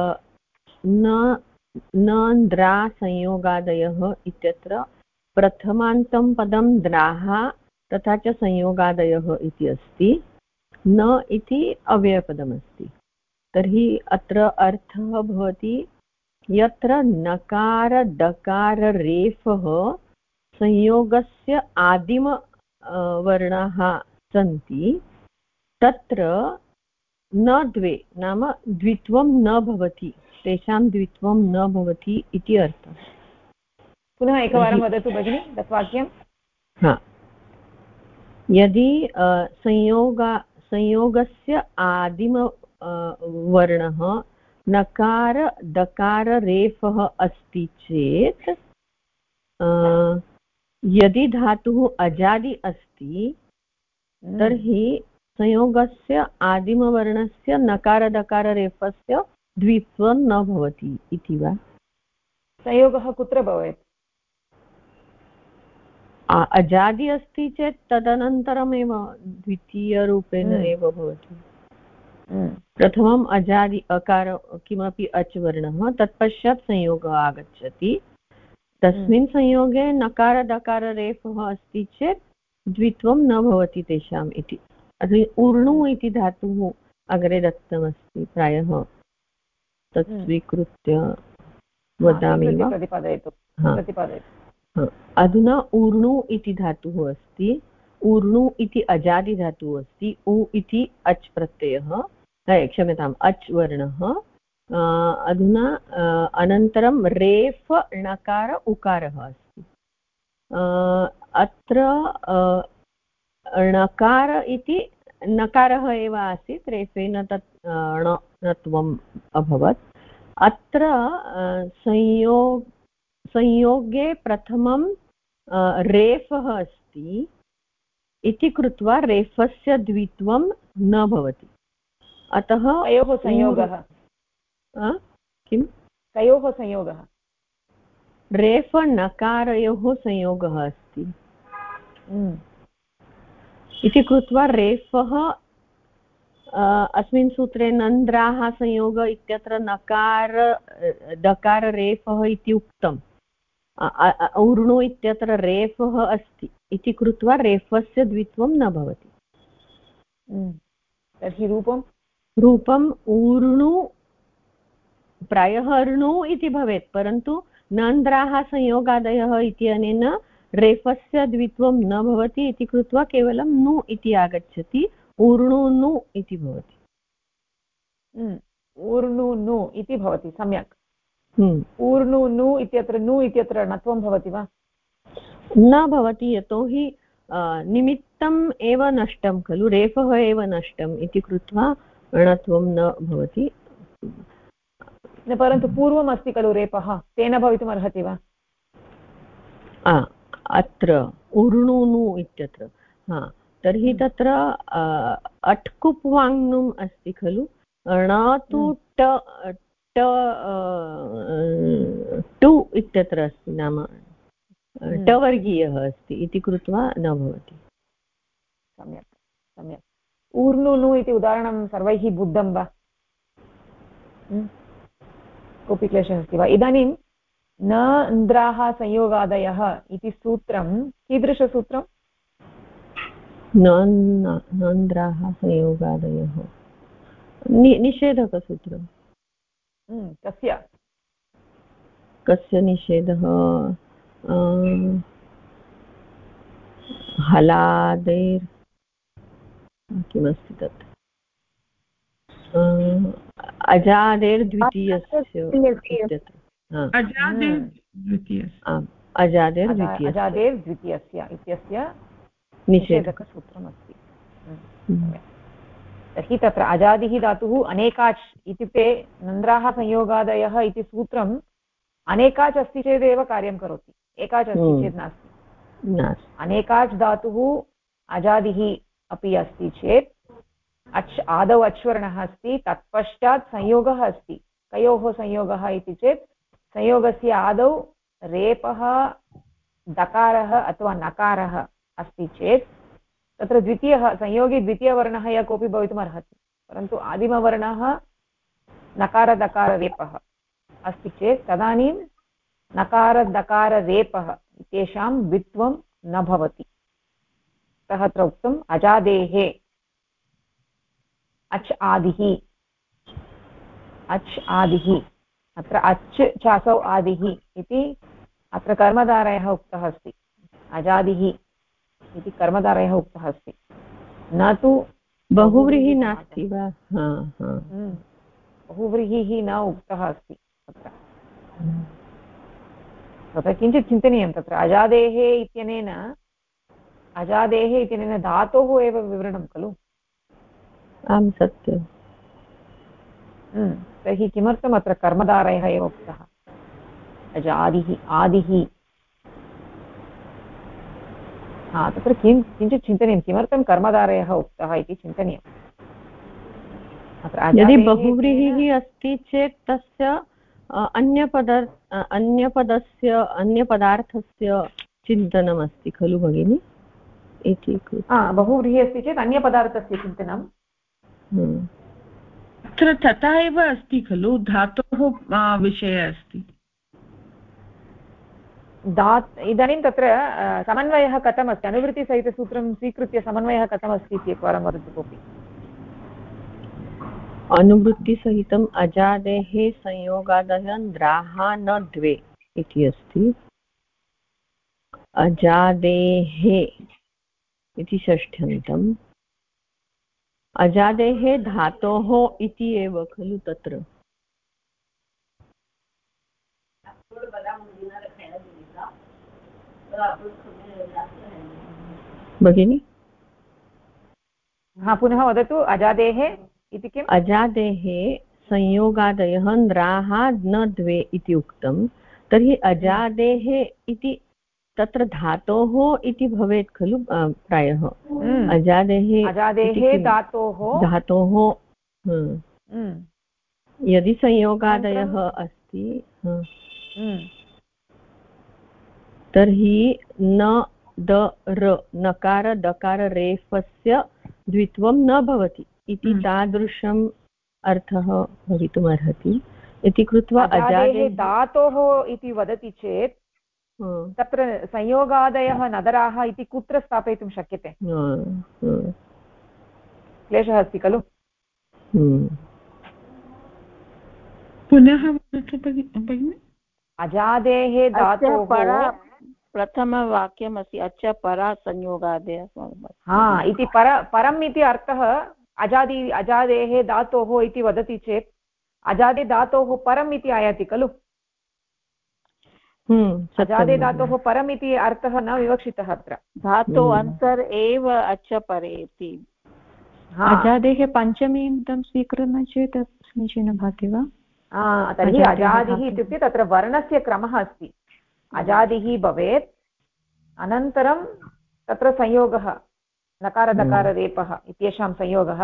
न द्रा संयोगादयः इत्यत्र प्रथमान्तं पदं द्राः तथा च संयोगादयः इति अस्ति न इति अव्ययपदमस्ति तर्हि अत्र अर्थः भवति यत्र नकार डकार रेफः संयोगस्य आदिम वर्णाः सन्ति तत्र न द्वे नाम द्वित्वं न भवति तेषां द्वित्वं न भवति इति अर्थः पुनः एकवारं वदतु भगिनि तत् वाक्यं यदि संयोगस्य आदिम वर्णः नकार दकार रेफः अस्ति चेत् यदि धातुः अजादि अस्ति तर्हि संयोगस्य आदिमवर्णस्य नकार दकार रेफस्य द्वित्वं न भवति इति वा संयोगः कुत्र भवेत् अजादि अस्ति चेत् तदनन्तरमेव द्वितीयरूपेण एव भवति प्रथमम् अजादि अकार किमपि अच् वर्णः तत्पश्चात् संयोगः आगच्छति तस्मिन् संयोगे नकार दकार रेफः अस्ति चेत् द्वित्वं न भवति तेषाम् इति ऊर्णु इति धातुः अग्रे दत्तमस्ति प्रायः तत् स्वीकृत्य वदामि वा अधुना ऊर्णु इति धातुः अस्ति ऊर्णु इति अजादि धातुः अस्ति उ इति अच् प्रत्ययः क्षम्यताम् अच् वर्णः अधुना अनन्तरं रेफ णकार उकारः अस्ति अत्र णकार इति नकारः एव आसीत् रेफेन तत् णत्वम् अभवत् अत्र संयोगे प्रथमं रेफः अस्ति इति कृत्वा रेफस्य द्वित्वं न भवति अतः कयोः संयोगः किं कयोः संयोगः रेफ नकारयोः संयोगः अस्ति इति कृत्वा रेफः अस्मिन् सूत्रे नन्द्राः संयोग इत्यत्र नकार दकार रेफः इति उक्तम् ऊर्णु इत्यत्र रेफः अस्ति इति कृत्वा रेफस्य द्वित्वं न भवति तर्हि रूपम् ऊर्णु प्रायः ऋणु इति भवेत् परन्तु नन्द्राः संयोगादयः इत्यनेन रेफस्य द्वित्वं न भवति इति कृत्वा केवलं नु इति आगच्छति ऊर्णु नु इति भवति ऊर्णु नु इति भवति सम्यक् ऊर्णु नु इत्यत्र नु इत्यत्र णत्वं भवति वा न भवति यतोहि निमित्तम् एव नष्टं खलु रेफः एव नष्टम् इति कृत्वा णत्वं न भवति परन्तु पूर्वम् अस्ति खलु रेपः तेन भवितुम् अर्हति वा अत्र ऊर्णुनु इत्यत्र तर्हि तत्र अट्कुप् वाङ्नुम् अस्ति खलु ण तु टु इत्यत्र अस्ति नाम टवर्गीयः अस्ति इति कृत्वा न भवति सम्यक् सम्यक् ऊर्णुनु इति उदाहरणं सर्वैः बुद्धं वा कोऽपि क्लेशः अस्ति वा इदानीं नन्द्राः संयोगादयः इति सूत्रं कीदृशसूत्रं नन्द्राः संयोगादयः निषेधकसूत्रं कस्य निषेधः हलादेर् किमस्ति तत् अजादेर्द्वितीयस्य अजादेर्द्वितीयस्य इत्यस्य निषेधकसूत्रमस्ति तर्हि तत्र अजादिः धातुः अनेकाच् इत्युक्ते नन्द्राः संयोगादयः इति सूत्रम् अनेकाच् अस्ति चेदेव कार्यं करोति एकाच् अस्ति चेत् नास्ति अनेकाच् धातुः अजादिः अपि अस्ति चेत् आदौ अच्वर्णः अस्ति तत्पश्चात् संयोगः अस्ति कयोः संयोगः इति चेत् संयोगस्य आदौ रेपः दकारः अथवा नकारः अस्ति चेत् तत्र द्वितीयः संयोगी द्वितीयवर्णः यः कोऽपि भवितुम् अर्हति परन्तु आदिमवर्णः नकारदकाररेपः अस्ति चेत् तदानीं नकारदकाररेपः इत्येषां द्वित्वं न भवति अतः अत्र उक्तम् अजादेः अच् आदिः अत्र अच् चासौ आदिः इति अत्र कर्मधारयः उक्तः अस्ति अजादिः इति कर्मधारयः उक्तः अस्ति न तु बहुव्रीहि नास्ति वा बहुव्रीहिः न उक्तः अस्ति तत्र तत्र किञ्चित् चिन्तनीयं तत्र अजादेः इत्यनेन धातोः एव विवरणं खलु आं सत्यं तर्हि किमर्थम् अत्र कर्मधारयः एव उक्तः आदिः तत्र किञ्चित् चिन्तनीयं किमर्थं कर्मधारयः उक्तः इति चिन्तनीयम् यदि बहुव्रीहिः अस्ति चेत् तस्य अन्यपदार्थस्य चिन्तनमस्ति खलु भगिनि इति बहुव्रीहिः अस्ति चेत् अन्यपदार्थस्य चिन्तनं अत्र तथा एव अस्ति खलु धातोः विषयः अस्ति इदानीं तत्र समन्वयः कथमस्ति अनुवृत्तिसहितसूत्रं स्वीकृत्य समन्वयः कथमस्ति इति एकवारं वदतु कोऽपि अनुवृत्तिसहितम् अजादेः संयोगादः द्राः न द्वे इति अस्ति अजादेः इति षष्ठ्यन्तम् अजादेः धातोः इति एव खलु तत्र भगिनि पुनः वदतु अजादेः इति किम् अजादेः संयोगादयः द्राः न द्वे इति उक्तं तर्हि अजादेः इति तत्र धातोः इति भवेत् खलु प्रायः अजादेः धातोः यदि संयोगादयः अस्ति तर्हि न द र नकार दकार रेफस्य द्वित्वं न भवति इति तादृशम् अर्थः भवितुमर्हति इति कृत्वा अजादेः धातोः इति वदति चेत् तत्र संयोगादयः नदराः इति कुत्र स्थापयितुं शक्यते? क्लेशः अस्ति खलु? पुनः वदतु भगिनि। अजादेः धातोः प्रथमवाक्यमस्ति अच्च परा संयोगादयः इति परम् इति अर्थः अजादेः धातोः इति वदति चेत् अजादे धातोः परम् इति आयाति खलु? अजादे धातोः परम् इति अर्थः न विवक्षितः अत्र। धातो अन्तर् एव अच्च परे इति। अजादेः पञ्चमीन्तं स्वीकुर्मः चेत् समीचीनं भाति वा? तर्हि अजादिः इत्युक्ते तत्र वर्णस्य क्रमः अस्ति। अजादिः भवेत्, अनन्तरं तत्र संयोगः नकारदकाररेपः इत्येषां संयोगः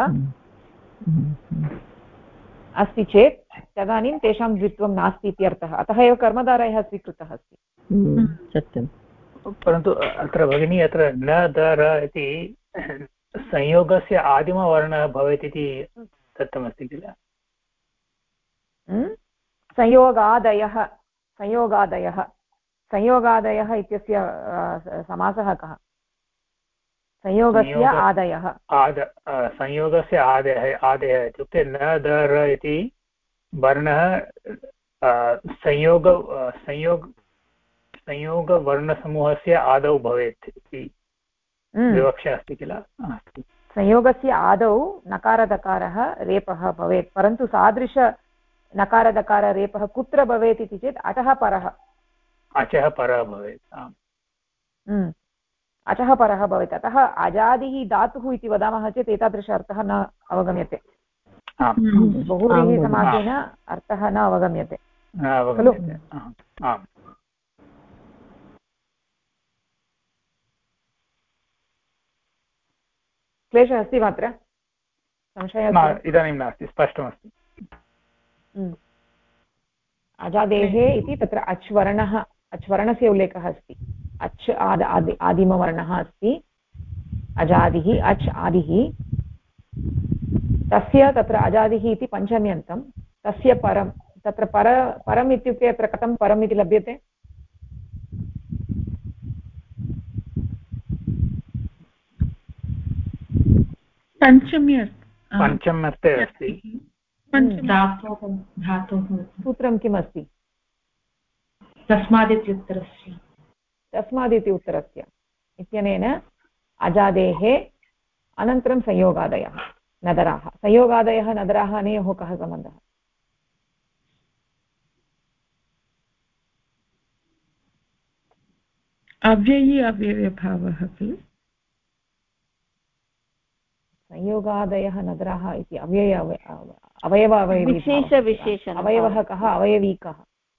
अस्ति चेत् तदानीं तेषां द्वित्वं नास्ति इत्यर्थः। अतः एव कर्मधारयः स्वीकृतः अस्ति। सत्यं। परन्तु अत्र भगिनी अत्र न दर इति संयोगस्य आदिमवर्णः भवेत् इति दत्तमस्ति किल? संयोगादयः इत्यस्य समासः कः? संयोगस्य आदयः। संयोगस्य आदयः इत्युक्ते न दर इति वर्णः संयोगवर्णसमूहस्य आदौ भवेत् इति विवक्षा अस्ति किल? संयोगस्य आदौ नकारदकारः रेपः भवेत्, परन्तु सादृश नकारदकाररेपः कुत्र भवेत् इति चेत् अचः परः भवेत्। अचः परः भवेत्। अतः अजादिः धातुः इति वदामः चेत् एतादृश अर्थः न अवगम्यते। बहुव्रीहिसमासेन अर्थः न अवगम्यते खलु? क्लेशः अस्ति वा अत्र? संशयः इदानीं नास्ति, स्पष्टमस्ति। अजादेः इति तत्र अच्वर्णस्य उल्लेखः अस्ति। अच् आदिमवर्णः अस्ति, अजादिः अच् आदिः, तस्य तत्र अजादिः इति पञ्चम्यन्तं, तस्य परं तत्र परम् इत्युक्ते अत्र कथं परम् इति लभ्यते? पञ्चम्यर्थे अस्ति। सूत्रं किम् अस्ति? तस्मादिति उत्तरस्य इत्यनेन अजादेः अनन्तरं संयोगादयः नदराः। संयोगादयः नदराः अनयोः कः सम्बन्धः? अव्ययी अव्ययभावः खलु? संयोगादयः नदराः इति अवयवः कः? अवयवी कः?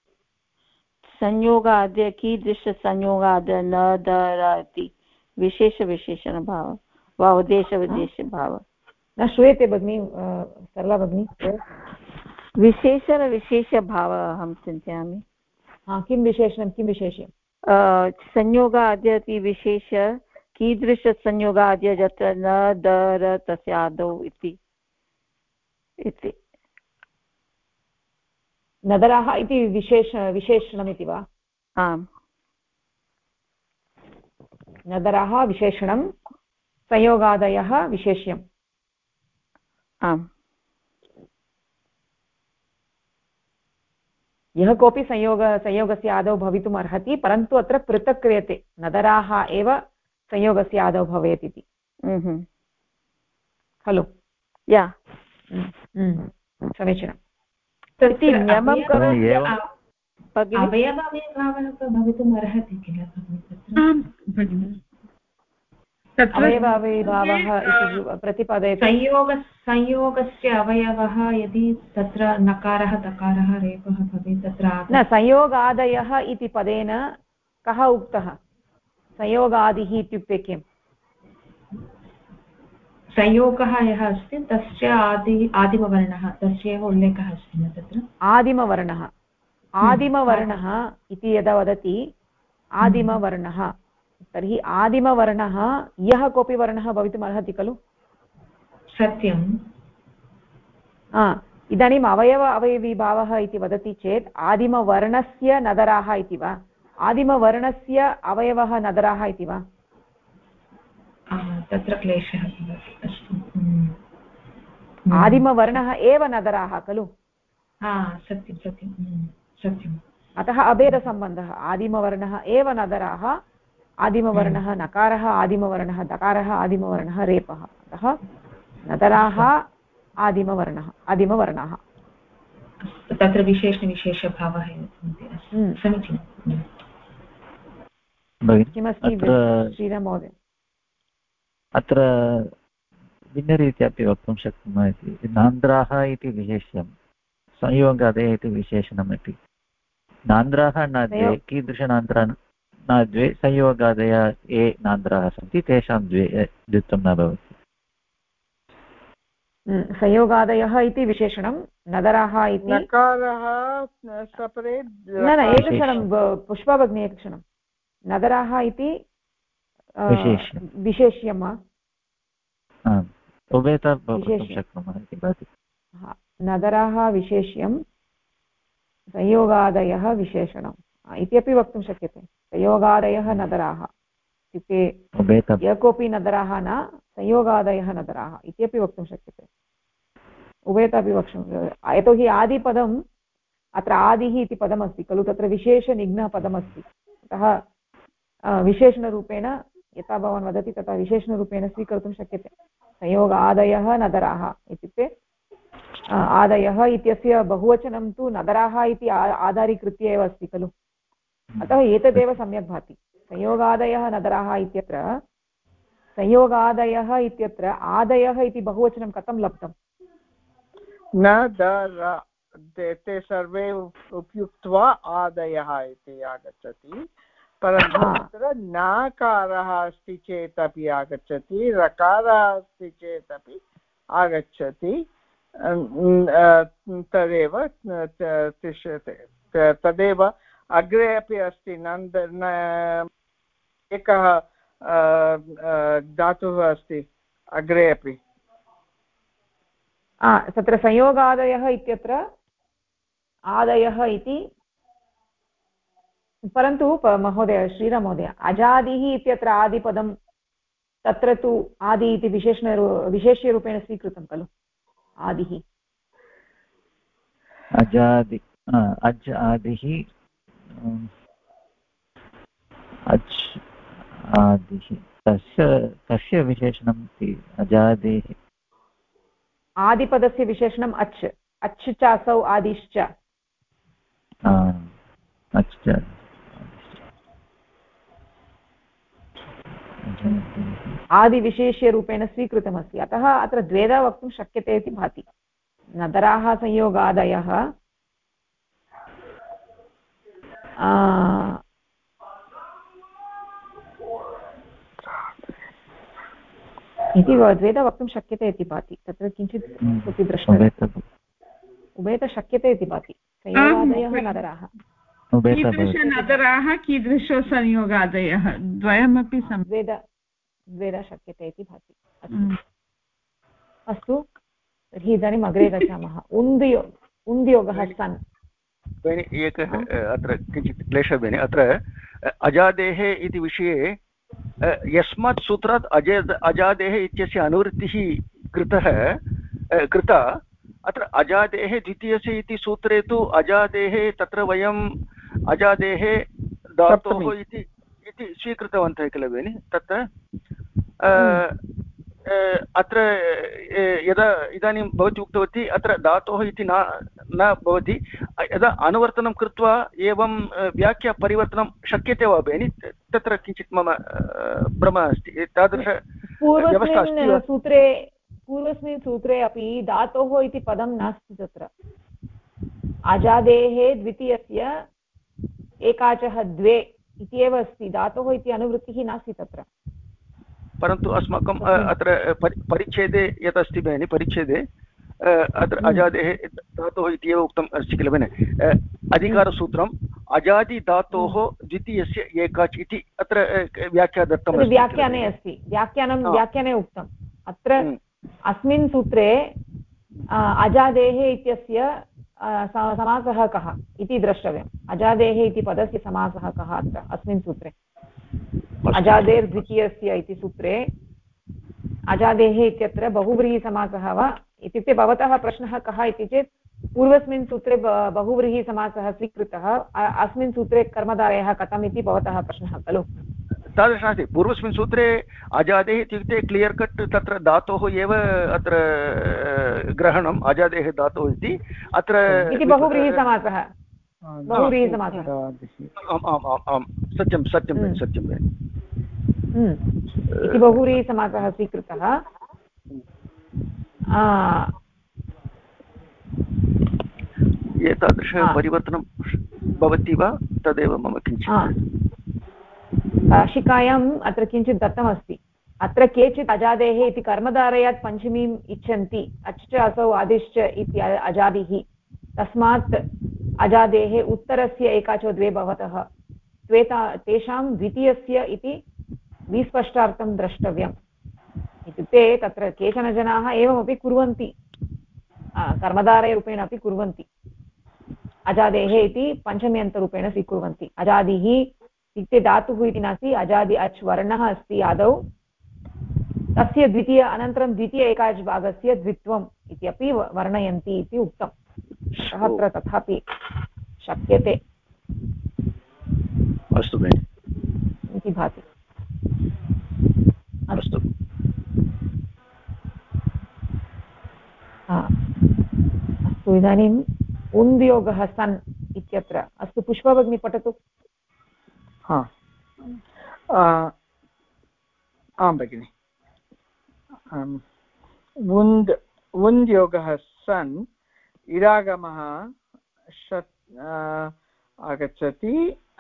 संयोगादय कीदृशसंयोगादय न दर इति विशेषणभावः वा उद्देशविशेषभावः न श्रूयते भगिनी, सरला भगिनी। विशेषणविशेषभावः अहं चिन्तयामि। किं विशेषणं? किं विशेष्यं? संयोगाद्य इति विशेष कीदृशसंयोगाद्य यत्र न दर तस्य आदौ इति नदराः इति विशेषणमिति वा? आम्, नदराः विशेषणं, संयोगादयः विशेष्यम्। आम्, यः कोऽपि संयोगस्य आदौ भवितुम् अर्हति, परन्तु अत्र पृथक् क्रियते। नदराः एव संयोगस्य आदौ भवेत् इति खलु? समीचीनम्। इति नियमं करोति भवितुम् अर्हति किल? अवयवावयभावः इति प्रतिपादयति। संयोगस्य अवयवः यदि तत्र नकारः दकारः रेपः भवेत् तत्र न संयोगादयः इति पदेन कः उक्तः? संयोगादिः इत्युक्ते किम्? संयोगः यः अस्ति तस्य आदिमवर्णः तस्य उल्लेखः अस्ति न तत्र आदिमवर्णः इति यदा वदति आदिमवर्णः तर्हि आदिमवर्णः यः कोऽपि वर्णः भवितुमर्हति खलु सत्यं इदानीम् अवयवीभावः इति वदति चेत् आदिमवर्णस्य नदराः इति वा आदिमवर्णस्य अवयवः नदराः इति वा तत्र क्लेशः आदिमवर्णः एव नदराः खलु सत्यं सत्यं सत्यम् अतः अभेदसम्बन्धः आदिमवर्णः एव नदराः आदिमवर्णः नकारः आदिमवर्णः दकारः आदिमवर्णः रेपः अतः नदराः आदिमवर्णाः तत्र विशेषभावः समीचीनं किमस्ति श्रीराममहोदय अत्र भिन्नरीत्या अपि वक्तुं शक्नुमः इति नान्द्राः इति विशेष्यं संयोगादयः इति विशेषणमपि नान्द्राः न द्वे कीदृशनान्द्राः न द्वे संयोगादयः ये नान्द्राः सन्ति तेषां द्वित्वं न भवति संयोगादयः इति विशेषणं नदराः इति न एकक्षणं पुष्पा भगिनी एकक्षणं नदराः इति विशेष्यं वा उभयतः वक्तुं शक्नुमः इति भाति नदराः विशेष्यं संयोगादयः विशेषणम् इत्यपि वक्तुं शक्यते संयोगादयः नदराः इत्युक्ते यः कोऽपि नदराः न संयोगादयः नदराः इत्यपि वक्तुं शक्यते उभयतः अपि वक्तुं यतोहि आदिपदम् अत्र आदिः इति पदमस्ति खलु तत्र विशेषनिघ्नः पदमस्ति अतः विशेषणरूपेण यथा भवान् वदति तथा विशेषणरूपेण स्वीकर्तुं शक्यते संयोगादयः नदराः इत्युक्ते आदयः इत्यस्य बहुवचनं तु नदराः इति आधारीकृत्य एव अस्ति खलु अतः एतदेव सम्यक् भाति संयोगादयः नदराः इत्यत्र संयोगादयः इत्यत्र आदयः इति बहुवचनं कथं लब्धम् ते सर्वे उपयुक्त्वा आदयः इति आगच्छति परन्तु तत्र नकारः अस्ति चेत् अपि आगच्छति रकारः अस्ति चेत् अपि आगच्छति तदेव तिष्ठते तदेव अग्रे अपि अस्ति एकः धातुः अस्ति अग्रे अपि तत्र संयोगादयः इत्यत्र आदयः इति परन्तु महोदय श्रीराममहोदय अजादिः इत्यत्र आदिपदं तत्र तु आदि इति विशेष्यरूपेण स्वीकृतं खलु आदिः अजादि अज् आदिः अज् आदिः तस्य विशेषणम् इति अजादेः आदिपदस्य विशेषणम् अच् अच् च असौ आदिश्च अच् आदिविशेष्यरूपेण स्वीकृतमस्ति अतः अत्र द्वेधा वक्तुं शक्यते इति भाति नदराः संयोगादयः इति द्वेधा वक्तुं शक्यते इति भाति तत्र किञ्चित् कोऽपि दृष्टः उभयतः शक्यते इति भाति संयोगादयः नदराः कीदृशनदराः कीदृशसंयोगादयः द्वयमपि द्वेधा शक्यते इति भाति अस्तु तर्हि इदानीम् अग्रे गच्छामः उन्द्योगः सन् एकः अत्र किञ्चित् क्लेशः भगिनि अत्र अजादेः इति विषये यस्मात् सूत्रात् अजादेः इत्यस्य अनुवृत्तिः कृता अत्र अजादेः द्वितीयस्य इति सूत्रे तु अजादेः तत्र वयम् अजादेः धातोः इति स्वीकृतवन्तः किल भगिनि तत्र अत्र यदा इदानीं भवती उक्तवती अत्र धातोः इति न भवति यदा अनुवर्तनं कृत्वा एवं व्याख्यापरिवर्तनं शक्यते वा भगिनि तत्र किञ्चित् मम भ्रमः अस्ति तादृश व्यवस्था अस्ति वा पूर्वस्मिन् सूत्रे अपि धातोः इति पदं नास्ति तत्र अजादेः द्वितीयस्य एकाचः द्वे इति एव अस्ति धातोः इति अनुवृत्तिः नास्ति तत्र परन्तु अस्माकम् अत्र परिच्छेदे यत् अस्ति भगिनि परिच्छेदे अत्र अजादेः धातोः इति एव उक्तम् अस्ति किल भगिनि अधिकारसूत्रम् अजादिधातोः द्वितीयस्य एकाच् इति अत्र व्याख्या दत्तम् व्याख्याने अस्ति व्याख्याने उक्तम् अत्र अस्मिन् सूत्रे अजादेः इत्यस्य समासः कः इति द्रष्टव्यम् अजादेः इति पदस्य समासः कः अत्र अस्मिन् सूत्रे अजादेर्द्वितीयस्य इति सूत्रे अजादेः इत्यत्र बहुव्रीहिसमासः वा इत्युक्ते भवतः प्रश्नः कः इति चेत् पूर्वस्मिन् सूत्रे बहुव्रीहिसमासः स्वीकृतः अस्मिन् सूत्रे कर्मधारयः कथम् इति भवतः प्रश्नः खलु तादृश नास्ति पूर्वस्मिन् सूत्रे अजादेः इत्युक्ते क्लियर् कट् तत्र धातोः एव अत्र ग्रहणम् अजादेः धातोः इति अत्र बहुव्रीहिसमासः आम् सत्यं इति बहुव्रीहिसमासः स्वीकृतः एतादृश परिवर्तनं भवति वा तदेव मम किञ्चित् भाषिकायाम् अत्र किञ्चित् दत्तमस्ति अत्र केचित् अजादेः इति कर्मधारयात् पञ्चमीम् इच्छन्ति अच्च असौ आदिश्च इति अजादिः तस्मात् अजादेः उत्तरस्य एकाचो द्वे भवतः तेषां द्वितीयस्य इति विस्पष्टार्थं द्रष्टव्यम् इत्युक्ते तत्र केचन जनाः एवमपि कुर्वन्ति कर्मधारयरूपेण अपि कुर्वन्ति अजादेः इति पञ्चम्यन्तरूपेण स्वीकुर्वन्ति अजादिः इत्युक्ते धातुः इति नास्ति अजादि अच् वर्णः अस्ति आदौ तस्य द्वितीय अनन्तरं द्वितीय एकाच् भागस्य द्वित्वम् इत्यपि वर्णयन्ति इति उक्तम् अत्र तथापि शक्यते अस्तु भगिनि इति भाति अस्तु अस्तु इदानीम् उन्द्योगः सन् इत्यत्र अस्तु पुष्पा भगिनी पठतु आं भगिनि उन्द्योगः सन् इडागमः आगच्छति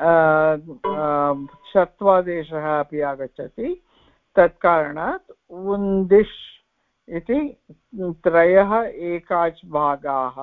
षत्वादेशः अपि आगच्छति तत्कारणात् उन्दिश् इति त्रयः एकाच् भागाः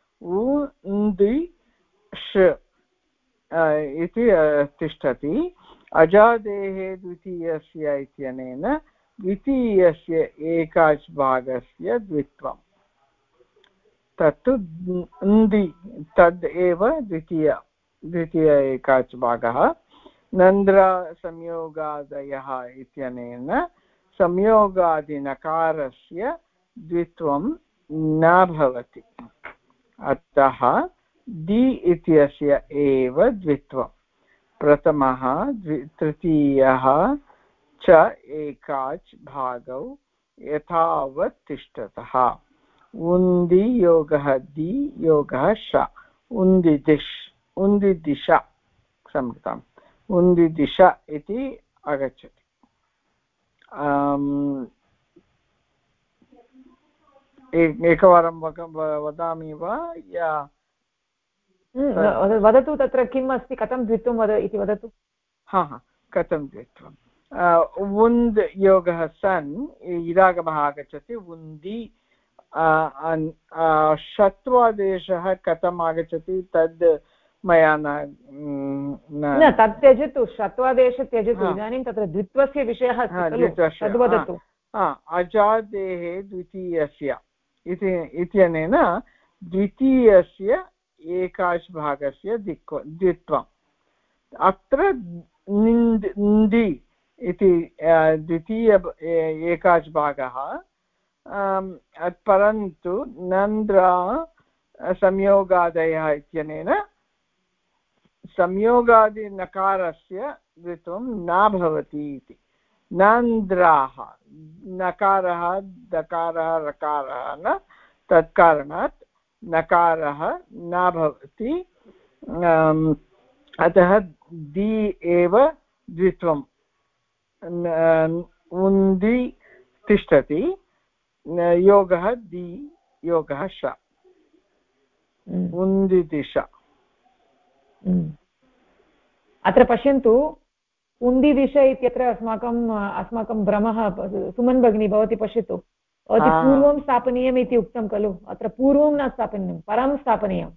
उन्दिश् इति तिष्ठति अजादेः द्वितीयस्य इत्यनेन द्वितीयस्य एकाच् भागस्य द्वित्वम् तत्तु तद् एव द्वितीय एकाच् भागः नन्द्रसंयोगादयः इत्यनेन संयोगादिनकारस्य द्वित्वं न भवति अतः दि इत्यस्य एव द्वित्वं प्रथमः तृतीयः च एकाच् भागौ यथावत् तिष्ठतः उन्दि योगः दि योगः श उन्दिदिश क्षम्यताम् उन्दिदिश इति आगच्छति एकवारं वदामि वा या वदतु तत्र किम् अस्ति कथं द्वित्वं इति वदतु कथं द्वित्वम् उन्द् योगः सन् इडागमः आगच्छति उन्दि षत्वादेशः कथम् आगच्छति तद् मया न तत् त्यजतु षत्वादेश त्यजतु इदानीं तत्र द्वित्वस्य विषयः तद् वदतु अजादेः द्वितीयस्य इत्यनेन द्वितीयस्य एकाच् भागस्य द्वित्वम् अत्र निन्दि इति द्वितीय एकाच् भागः परन्तु नन्द्र संयोगादयः इत्यनेन संयोगादिनकारस्य द्वित्वं न भवति इति नन्द्राः नकारः दकारः रकारः न तत्कारणात् नकारः न भवति अतः दि एव द्वित्वम् उन्दि तिष्ठति योगः दि योगः श उन्दिदिश अत्र पश्यन्तु उन्दिदिश इत्यत्र अस्माकं भ्रमः सुमन् भगिनी भवती पश्यतु भवती पूर्वं स्थापनीयम् इति उक्तं खलु अत्र पूर्वं न स्थापनीयं परं स्थापनीयम्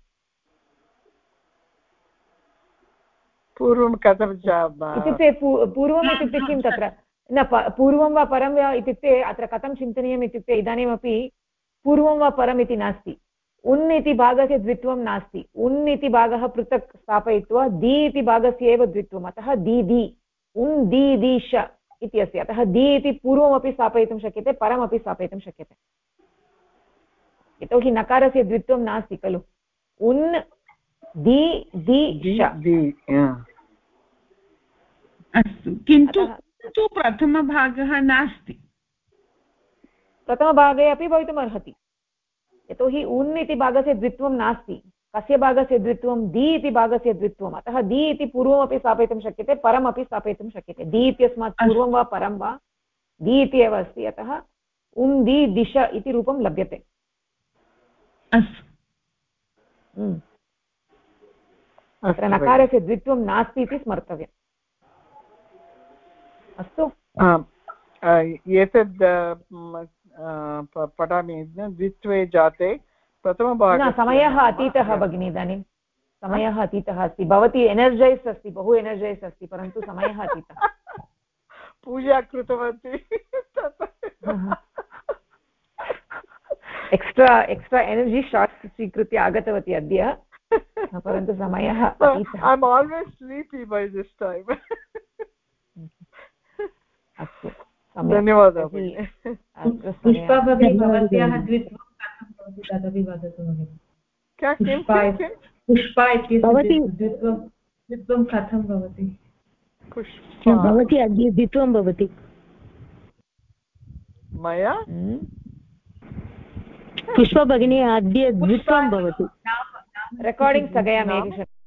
पूर्वं कथं इत्युक्ते पूर्वम् इत्युक्ते किं तत्र न पूर्वं वा परं वा इत्युक्ते अत्र कथं चिन्तनीयम् इत्युक्ते इदानीमपि पूर्वं वा परम् इति नास्ति उन् इति भागस्य द्वित्वं नास्ति उन् इति भागः पृथक् स्थापयित्वा दि इति भागस्य एव द्वित्वम् अतः दि दि उन् दि दीश इति अस्ति अतः दि इति पूर्वमपि स्थापयितुं शक्यते परमपि स्थापयितुं शक्यते यतोहि नकारस्य द्वित्वं नास्ति खलु उन् दि दि अस्तु किन्तु प्रथमभागः नास्ति प्रथमभागे अपि भवितुमर्हति यतोहि उन् इति भागस्य द्वित्वं नास्ति कस्य भागस्य द्वित्वं दि इति भागस्य द्वित्वम् अतः दि इति पूर्वमपि स्थापयितुं शक्यते परमपि स्थापयितुं शक्यते दि इत्यस्मात् पूर्वं वा परं वा दि इति एव अस्ति अतः उन् दि दिश इति रूपं लभ्यते अत्र नकारस्य द्वित्वं नास्ति इति स्मर्तव्यम् अस्तु एतद् पठामि द्वित्वे जाते प्रथमभागे समयः अतीतः भगिनी इदानीं समयः अतीतः अस्ति भवती एनर्जैस् अस्ति बहु एनर्जैस् अस्ति परन्तु समयः अतीतः पूजा कृतवती एक्स्ट्रा एनर्जी शाट्स् स्वीकृत्य आगतवती अद्य परन्तु समयः I am always sleepy by this time. अस्तु धन्यवादः पुष्पा भगिनी भवत्याः द्वित्वं कथं भवति तदपि वदतु भगिनि पुष्पा इत्यस्य द्वित्वं कथं भवति भवती अद्य द्वित्वं भवति मया पुष्पा भगिनी अद्य द्वित्वं भवति रेकार्डिङ्ग् स्थगयामि एकनिमिषम्